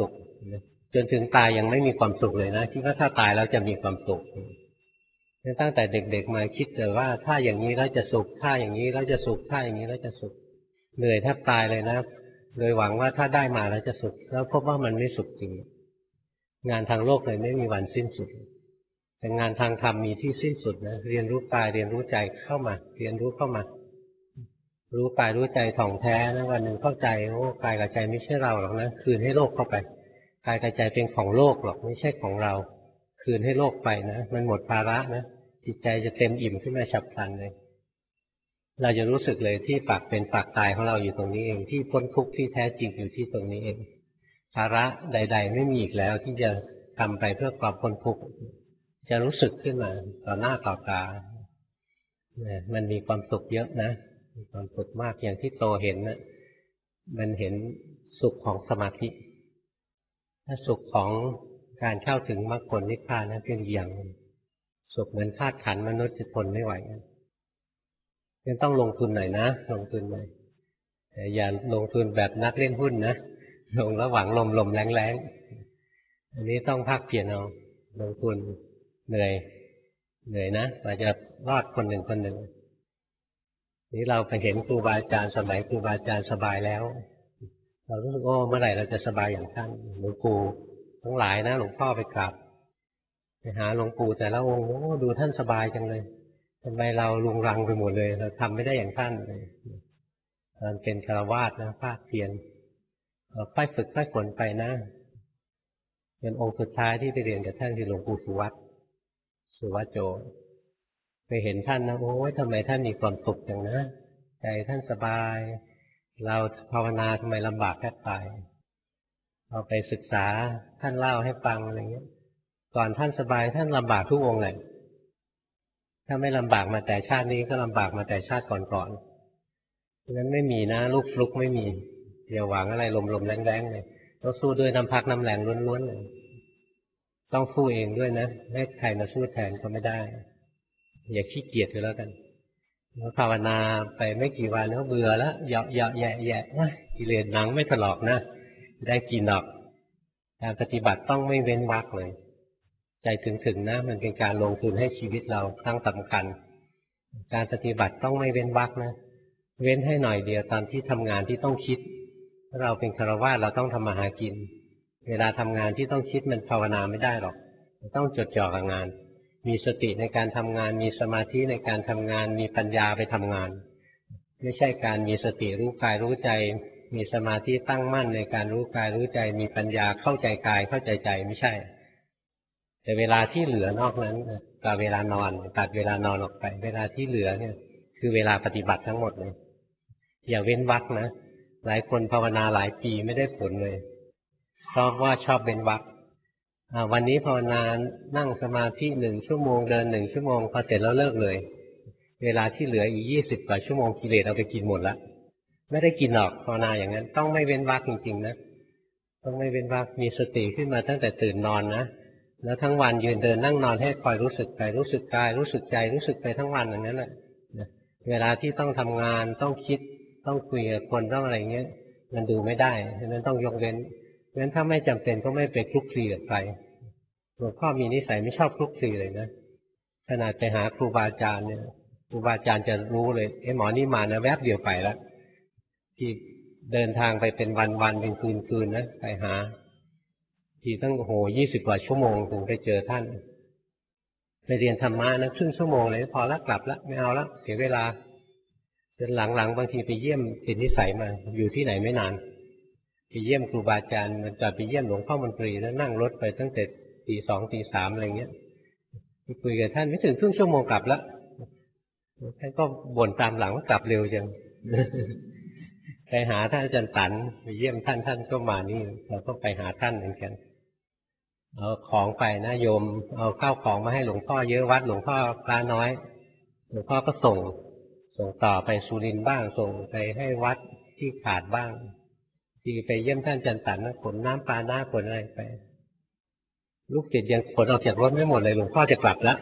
จนถึงตายยังไม่มีความสุขเลยนะคิดว่าถ้าตายแล้วจะมีความสุขตั้งแต่เด็กๆมาคิดแต่ว่าถ้าอย่างนี้แล้วจะสุขถ้าอย่างนี้แล้วจะสุขถ้าอย่างนี้แล้วจะสุขเหนื่อยแทบตายเลยนะโดยหวังว่าถ้าได้มาแล้วจะสุขแล้วพบว่ามันไม่สุขจริงงานทางโลกเลยไม่มีวันสิ้นสุดแต่งานทางธรรมมีที่สิ้นสุดนะเรียนรู้กายเรียนรู้ใจเข้ามาเรียนรู้เข้ามารู้กายรู้ใจถ่องแท้นะวันหนึ่งเข้าใจโอ้กายกับใจไม่ใช่เราหรอกนะคืนให้โลกเข้าไปกายกับใจเป็นของโลกหรอกไม่ใช่ของเราคืนให้โลกไปนะมันหมดภาระนะจิตใจจะเต็มอิ่มขึ้นมาฉับพลันเลยเราจะรู้สึกเลยที่ปากเป็นปากตายของเราอยู่ตรงนี้เองที่พ้นทุกข์ที่แท้จริงอยู่ที่ตรงนี้เองภาระใดๆไม่มีอีกแล้วที่จะทำไปเพื่อความพ้นทุกข์จะรู้สึกขึ้นมาต่อหน้าต่อตามันมีความสุขเยอะนะมีความสุขมากอย่างที่โตเห็นนะมันเห็นสุขของสมาธิถ้าสุขของการเข้าถึงมรรคผลนิพพานนั้นเป็นอย่างสุขเหมือนธาตุขันธ์มนุษย์จะทนไม่ไหวยังต้องลงทุนหน่อยนะลงทุนหน่อยแต่อย่าลงทุนแบบนักเล่นหุ้นนะลงระหว่างลมลมแรงแรงอันนี้ต้องภาคเพียรเอาลงทุนเหนื่อยเหนื่อยนะกว่าจะรอดคนหนึ่งคนหนึ่งนี้เราไปเห็นครูบาอาจารย์สมัยครูบาอาจารย์สบายแล้วเรารู้สึกโอ้เมื่อไหร่เราจะสบายอย่างท่านหลวงปู่ทั้งหลายนะหลวงพ่อไปกราบไปหาหลวงปู่แต่ละองค์โอ้ดูท่านสบายจังเลยทำไมเราลุงรังไปหมดเลยเราทำไม่ได้อย่างท่านเลยตอนเป็นฆราวาสนะภาคเพียรค่อยฝึกค่อยฝนไปนะจนองค์สุดท้ายที่ไปเรียนกับท่านคือหลวงปู่สุวัตสุวัตโจไปเห็นท่านนะโอ้ยทำไมท่านมีความสุขอย่างนะใจท่านสบายเราภาวนาทำไมลำบากแทบตายเราไปศึกษาท่านเล่าให้ฟังอะไรเงี้ยก่อนท่านสบายท่านลำบากทุกองค์เลยถ้าไม่ลำบากมาแต่ชาตินี้ก็ลำบากมาแต่ชาติก่อนๆฉะนั้นไม่มีนะลูกฟลุกไม่มีอย่าหวังอะไรลมๆแรงๆเลยต้องสู้ด้วยน้ำพักน้ำแรงล้วนๆเลยต้องสู้เองด้วยนะให้ใครมาสู้แทนก็ไม่ได้อย่าขี้เกียจก็แล้วกันภาวนาไปไม่กี่วันก็เบื่อแล้วเหยาะเหยาะแยะแยะว่ากิเลสหนังไม่ถลอกนะได้กินหรอกการปฏิบัติต้องไม่เว้นวรรคเลยใจถึงๆนะมันเป็นการลงทุนให้ชีวิตเราครั้งสำคัญการปฏิบัติต้องไม่เว้นวรรคนะเว้นให้หน่อยเดียวตอนที่ทำงานที่ต้องคิดถ้าเราเป็นฆราวาสเราต้องทำมาหากินเวลาทำงานที่ต้องคิดมันภาวนาไม่ได้หรอกต้องจดจ่อกับงานมีสติในการทำงานมีสมาธิในการทำงานมีปัญญาไปทำงานไม่ใช่การมีสติรู้กายรู้ใจมีสมาธิตั้งมั่นในการรู้กายรู้ใจมีปัญญาเข้าใจกายเข้าใจใจไม่ใช่แต่เวลาที่เหลือนอกนั้นกับเวลานอนตัดเวลานอนออกไปเวลาที่เหลือเนี่ยคือเวลาปฏิบัติทั้งหมดเลยอย่าเว้นวรรคนะหลายคนภาวนาหลายปีไม่ได้ผลเลยเพราะว่าชอบเว้นวรรควันนี้ภาวนานั่งสมาธิหนึ่งชั่วโมงเดินหนึ่งชั่วโมงพอเสร็จแล้วเลิกเลยเวลาที่เหลืออีกยี่สิบกว่าชั่วโมงกิเลสเอาไปกินหมดแล้วไม่ได้กินหรอกภาวนาอย่างนั้นต้องไม่เว้นวรรคจริงๆนะต้องไม่เว้นวรรคมีสติขึ้นมาตั้งแต่ตื่นนอนนะแล้วทั้งวันยืนเดินนั่งนอนให้คอยรู้สึกไปรู้สึกกายรู้สึกใจรู้สึกไปทั้งวันอย่างนั้นแหละเวลาที่ต้องทำงานต้องคิดต้องคุยกับคนต้องอะไรเงี้ยมันดูไม่ได้ฉะนั้นต้องยกเว้นเพราะฉะนั้นถ้าไม่จำเป็นก็ไม่ไปคลุกคลีกับใครหลวงพ่อมีนิสัยไม่ชอบคลุกคลีเลยนะขนาดไปหาครูบาอาจารย์เนี่ยครูบาอาจารย์จะรู้เลยไอ้หมอนี่มานะแวบเดียวไปแล้วที่เดินทางไปเป็นวันๆเป็นคืนๆนะไปหาที่ตั้งโหยี่สิบกว่าชั่วโมงถึงไปเจอท่านไปเรียนธรรมะนะครึ่งชั่วโมงเลยพอละกลับละไม่เอาละเสียเวลาจนหลังๆบางทีไปเยี่ยมติดนิสัยมาอยู่ที่ไหนไม่นานไปเยี่ยมครูบาอาจารย์มันจะไปเยี่ยมหลวงพ่อมนตรีแล้วนั่งรถไปตั้งแต่ตีสองตีสามอะไรเงี้ยไปคุยกับท่านไม่ถึงครึ่งชั่วโมงกลับแล้วท่านก็บ่นตามหลังว่ากลับเร็วจังไปหาท่านอาจารย์ตันไปเยี่ยมท่านท่านก็มานี่เราก็ไปหาท่านเหมือนกันเอาของไปนะโยมเอาข้าวของมาให้หลวงพ่อเยอะวัดหลวงพ่อพระน้อยหลวงพ่อก็ส่งส่งต่อไปสุรินทร์บ้างส่งไปให้วัดที่ขาดบ้างที่ไปเยี่ยมท่านอาจารย์ตันนะขนน้ำปลาหน้าขนอะไรไปลูกศิษย์ยังขนออกจากรถไม่หมดเลยหลวงพ่อจะกลับแล้ว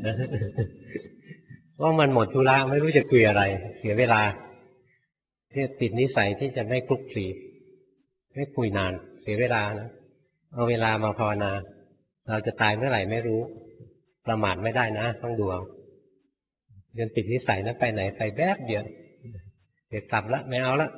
ว่ามันหมดธุระไม่รู้จะคุยอะไรเสียเวลาที่ติดนิสัยที่จะไม่คลุกคลีไม่คุยนานเสียเวลานะเอาเวลามาภาวนาเราจะตายเมื่อไหร่ไม่รู้ประมาทไม่ได้นะต้องดูเอาเรียนติดนิสัยนะไปไหนไปแป๊บเดียวเดี๋ยวกลับละไม่เอาละ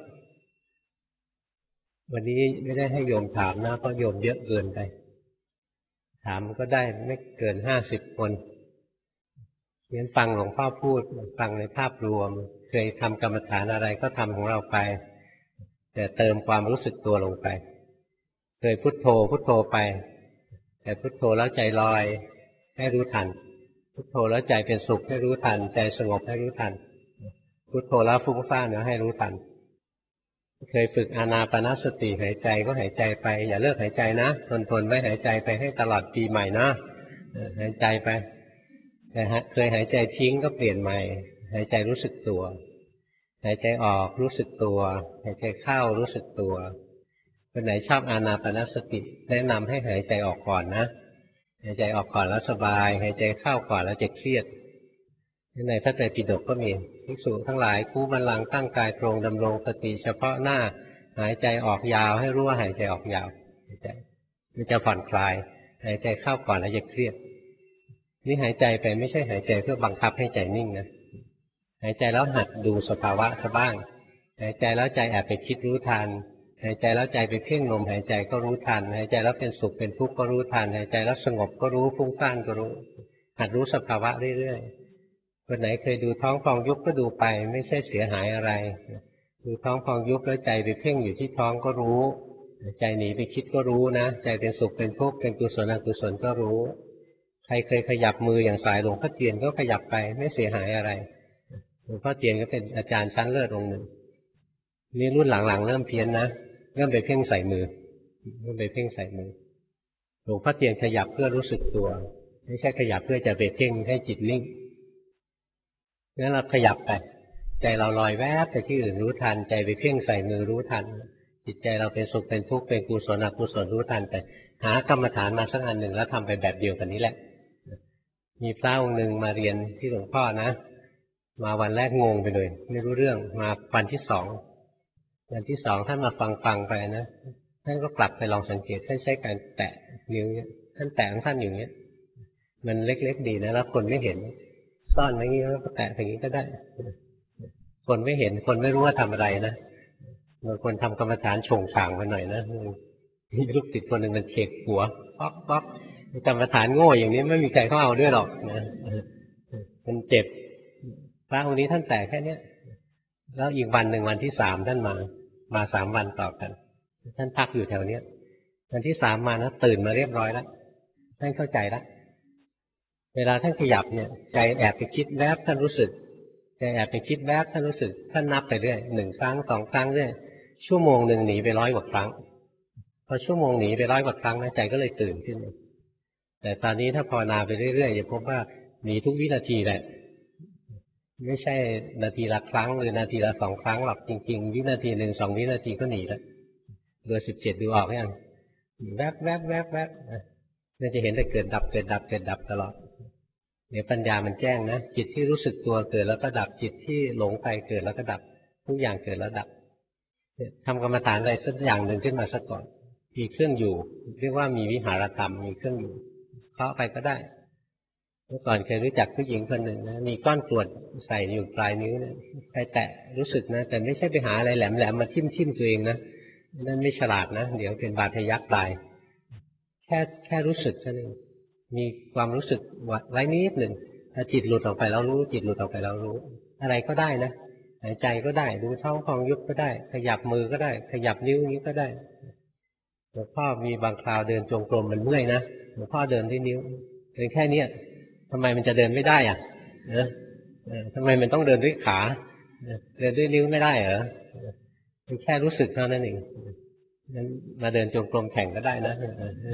วันนี้ไม่ได้ให้โยมถามนะเพราะโยมเยอะเกินไปถามก็ได้ไม่เกินห้าสิบคนเรียนฟังหลวงพ่อพูดฟังในภาพรวมเคยทำกรรมฐานอะไรก็ทำของเราไปแต่เติมความรู้สึกตัวลงไปเคยพุทโธพุทโธไปแต่พุทโธแล้วใจลอยให้รู้ทันพุทโธแล้วใจเป็นสุขให้รู้ทันใจสงบให้รู้ทันพุทโธแล้วฟุ้งซ่านเนี่ยให้รู้ทันเคยฝึกอานาปานสติหายใจก็หายใจไปอย่าเลิกหายใจนะทนทนไว้หายใจไปให้ตลอดปีใหม่นะหายใจไปแต่เคยหายใจทิ้งก็เปลี่ยนใหม่หายใจรู้สึกตัวหายใจออกรู้สึกตัวหายใจเข้ารู้สึกตัวคนไหนชอบอานาปานสติแนะนำให้หายใจออกก่อนนะหายใจออกก่อนแล้วสบายหายใจเข้าก่อนแล้วจะเครียดในพระไตรปิฎกก็มีภิกษุทั้งหลายคู่บัลลังก์ตั้งกายตรงดำรงสติเฉพาะหน้าหายใจออกยาวให้รู้ว่าหายใจออกยาวมันจะผ่อนคลายหายใจเข้าก่อนแล้วจะเครียดนี่หายใจไปไม่ใช่หายใจเพื่อบังคับให้ใจนิ่งนะหายใจแล้วหัดดูสภาวะซะบ้างหายใจแล้วใจแอบไปคิดรู้ทันหายใจแล้วใจไปเพ่งลมหายใจก็รู้ทันหายใจแล้วเป็นสุขเป็นทุกข์ก็รู้ทันหายใจแล้วสงบก็รู้ฟุ้งซ่านก็รู้หัดรู้สภาวะเรื่อยๆคนไหนเคยดูท้องพองยุบก็ดูไปไม่ใช่เสียหายอะไรดูท้องพองยุบแล้วใจไปเพ่งอยู่ที่ท้องก็รู้ใจหนีไปคิดก็รู้นะใจเป็นสุขเป็นทุกข์เป็นกุศลอกุศลก็รู้ใครเคยขยับมืออย่างสายหลวงพ่อเทียนก็ขยับไปไม่เสียหายอะไรหลวงพ่อเทียนก็เป็นอาจารย์ชั้นเลิศองค์หนึ่งนี่รุ่นหลังๆเริ่มเพี้ยนนะเริ่มไปเพ่งใส่มือเริ่มไปเพ่งใส่มือหลวงพ่อเทียนขยับเพื่อรู้สึกตัวไม่ใช่ขยับเพื่อจะไปเพ่งให้จิตนิ่งงั้นเราขยับไปใจเราลอยแวบไปที่อื่นรู้ทันใจไปเพ่งใส่มือรู้ทันจิตใจเราเป็นสุขเป็นทุกข์เป็นกุศลอกุศลรู้ทันไปหากรรมฐานมาสักอันหนึ่งแล้วทำไปแบบเดียวกันนี้แหละมีพระองค์หนึ่งมาเรียนที่หลวงพ่อนะมาวันแรกงงไปเลยไม่รู้เรื่องมาวันที่สองวันที่สองท่านมาฟังฟังไปนะท่านก็กลับไปลองสังเกตท่านใช้การแตะนิ้วเนี่ยท่านแตะของท่านอย่างเงี้ยมันเล็กๆดีนะแล้วคนไม่เห็นซ่อนไว้งี้แล้วก็แตะอย่างนี้ก็ได้คนไม่เห็นคนไม่รู้ว่าทำอะไรนะบางคนทำกรรมฐานโฉงฉางไปหน่อยนะมีลูกติดคนหนึ่งมันเฉกหัวป๊อกป๊อกกรรมฐานโง่อย่างนี้ไม่มีใครเขาเอาด้วยหรอกนะมันเจ็บพระองค์นี้ท่านแตะแค่เนี้ยแล้วอีกวันหนึ่งวันที่สามท่านมามาสามวันต่อกันท่านพักอยู่แถวเนี้ยวันที่สามมานะตื่นมาเรียบร้อยแล้วท่านเข้าใจแล้วเวลาท่านขยับเนี่ยใจแอบไปคิดแวบท่านรู้สึกใจแอบไปคิดแวบท่านรู้สึกท่านนับไปเรื่อยหนึ่งครั้งสองครั้งเรื่อยชั่วโมงหนึ่งหนีไปร้อยกว่าครั้งพอชั่วโมงหนีไปร้อยกว่าครั้งนะใจก็เลยตื่นขึ้นแต่ตอนนี้ถ้าภาวนาไปเรื่อยๆจะพบว่าหนีทุกวินาทีแหละไม่ใช่นาทีละครั้งหรือนาทีละสองครั้งหรอกจริงๆวินาทีหนึ่งสองวินาทีก็หนีแล้วเบอร์สิบเจ็ดดูออกยังแวบแวบแวบแวบเราจะเห็นแต่เกิดดับเกิดดับเกิดดับตลอดเดี๋ยวปัญญามันแจ้งนะจิตที่รู้สึกตัวเกิดแล้วก็ดับจิตที่หลงไปเกิดแล้วก็ดับทุกอย่างเกิดแล้วดับทำกรรมฐานอะไรสักอย่างหนึ่งขึ้นมาสักก่อนมีเครื่องอยู่เรียกว่ามีวิหารธรรมมีเครื่องอยู่เคาะไปก็ได้เมื่อก่อนเคยรู้จักผู้หญิงคนหนึ่งนะมีก้อนกรวดใส่อยู่ปลายนิ้วเนี่ยไปแตะรู้สึกนะแต่ไม่ใช่ไปหาอะไรแหลมๆมาทิ่มทิ่มตัวเองนะนั่นไม่ฉลาดนะเดี๋ยวเป็นบาดทะยักตายแค่แค่รู้สึกเท่านั้นมีความรู้สึกไว้นิดหนึ่งถ้าจิตหลุดออกไปแล้วรู้จิตหลุดออกไปแล้วรู้อะไรก็ได้นะหายใจก็ได้ดูท้องพองยุบก็ได้ขยับมือก็ได้ขยับนิ้วนี้ก็ได้หลวงพ่อมีบางคราวเดินจงกรมมันเมื่อยนะหลวงพ่อเดินที่นิ้วเดินแค่นี้ทำไมมันจะเดินไม่ได้อ่ะเออทำไมมันต้องเดินด้วยขาเดินด้วยนิ้วไม่ได้เหรอมันแค่รู้สึกเท่านั้นเองงั้นมาเดินจงกรมแข่งก็ได้นะ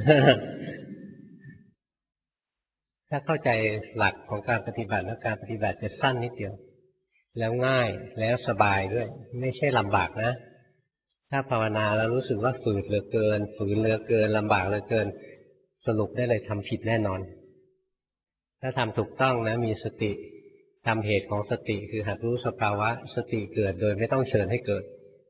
ถ้าเข้าใจหลักของการปฏิบัติและการปฏิบัติจะสั้นนิดเดียวแล้วง่ายแล้วสบายด้วยไม่ใช่ลำบากนะถ้าภาวนาแล้วรู้สึกว่าฝืดเหลือเกินฝืนเหลือเกินลำบากเหลือเกินสรุปได้เลยทำผิดแน่นอนถ้าทำถูกต้องนะมีสติทำเหตุของสติคือหัดรู้สภาวะสติเกิดโดยไม่ต้องเชิญให้เกิด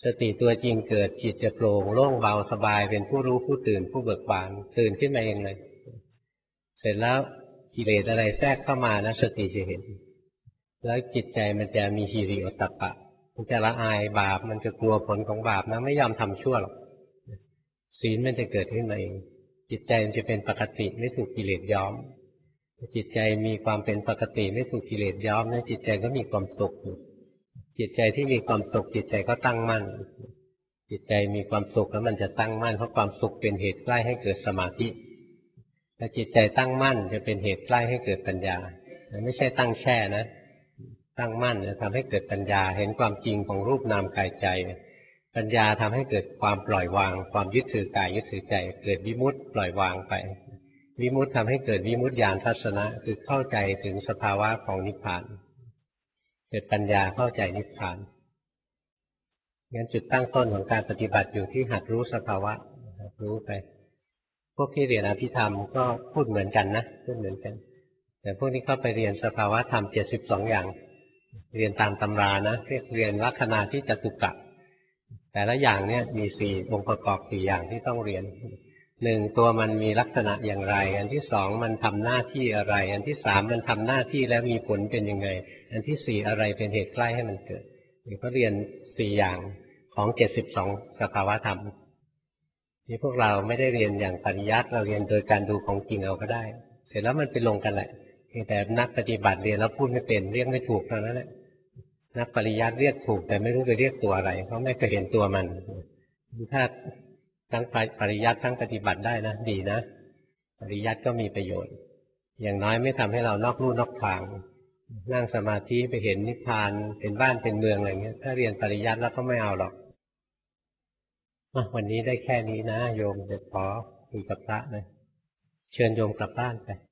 สติตัวจริงเกิดจิตจะโปร่งโล่งเบาสบายเป็นผู้รู้ผู้ตื่นผู้เบิกบานตื่นขึ้นมาเองเลยเสร็จแล้วกิเลสอะไรแทรกเข้ามานะสติจะเห็นแล้วจิตใจมันจะมีหิริโอตตัปปะมันจะละอายบาปมันจะกลัวผลของบาปนะไม่ยอมทำชั่วหรอกศีลมันจะเกิดขึ้นมาเองจิตใจมันจะเป็นปกติไม่ถูกกิเลสย้อมจิตใจมีความเป็นปกติไม่ถูกกิเลสย้อมนะจิตใจก็มีความสุขจิตใจที่มีความสุขจิตใจก็ตั้งมั่นจิตใจมีความสุขแล้วมันจะตั้งมั่นเพราะความสุขเป็นเหตุใกล้ให้เกิดสมาธิถ้าจิตใจตั้งมั่นจะเป็นเหตุใกล้ให้เกิดปัญญาไม่ใช่ตั้งแช่นะตั้งมั่นจะทำให้เกิดปัญญาเห็นความจริงของรูปนามกายใจปัญญาทำให้เกิดความปล่อยวางความยึดถือกายยึดถือใจเกิดวิมุตติปล่อยวางไปวิมุตติทำให้เกิดวิมุตติญาณทัศนะคือเข้าใจถึงสภาวะของนิพพานเกิดปัญญาเข้าใจนิพพานงั้นจุดตั้งต้นของการปฏิบัติอยู่ที่หัดรู้สภาวะรู้ไปพวกที่เรียนอภิธรรมก็พูดเหมือนกันนะพูดเหมือนกันแต่พวกที่เข้าไปเรียนสภาวะธรรมเจ็ดสิบสองอย่างเรียนตามตำรานะเรียกเรียนลักษณะที่จตุกะแต่ละอย่างเนี่ยมีสี่องค์ประกอบสี่อย่างที่ต้องเรียนหนึ่งตัวมันมีลักษณะอย่างไรอันที่สองมันทำหน้าที่อะไรอันที่สามมันทำหน้าที่แล้วมีผลเป็นยังไงอันที่สี่อะไรเป็นเหตุใกล้ให้มันเกิดนี่ก็เรียนสี่อย่างของเจ็ดสิบสองสภาวะธรรมนี่พวกเราไม่ได้เรียนอย่างปริยัติเราเรียนโดยการดูของจริงเอาก็ได้เสร็จแล้วมันไปลงกันแหละแต่นักปฏิบัติเรียนแล้วพูดไม่เป็นเรียกไม่ถูกเท่านั้นแหละนักปริยัติเรียกถูกแต่ไม่รู้ไปเรียกตัวอะไรเพราะไม่เคยเห็นตัวมันถ้าทั้งปริยัติทั้งปฏิบัติได้นะดีนะปริยัติก็มีประโยชน์อย่างน้อยไม่ทำให้เรานอกลู่นอกทางนั่งสมาธิไปเห็นนิพพานเป็นบ้านเป็นเมืองอะไรเงี้ยถ้าเรียนปริยัติแล้วก็ไม่เอาหรอกวันนี้ได้แค่นี้นะโยมเดี๋ยวขอคุยกับพระเลยเชิญโยมกลับบ้านไป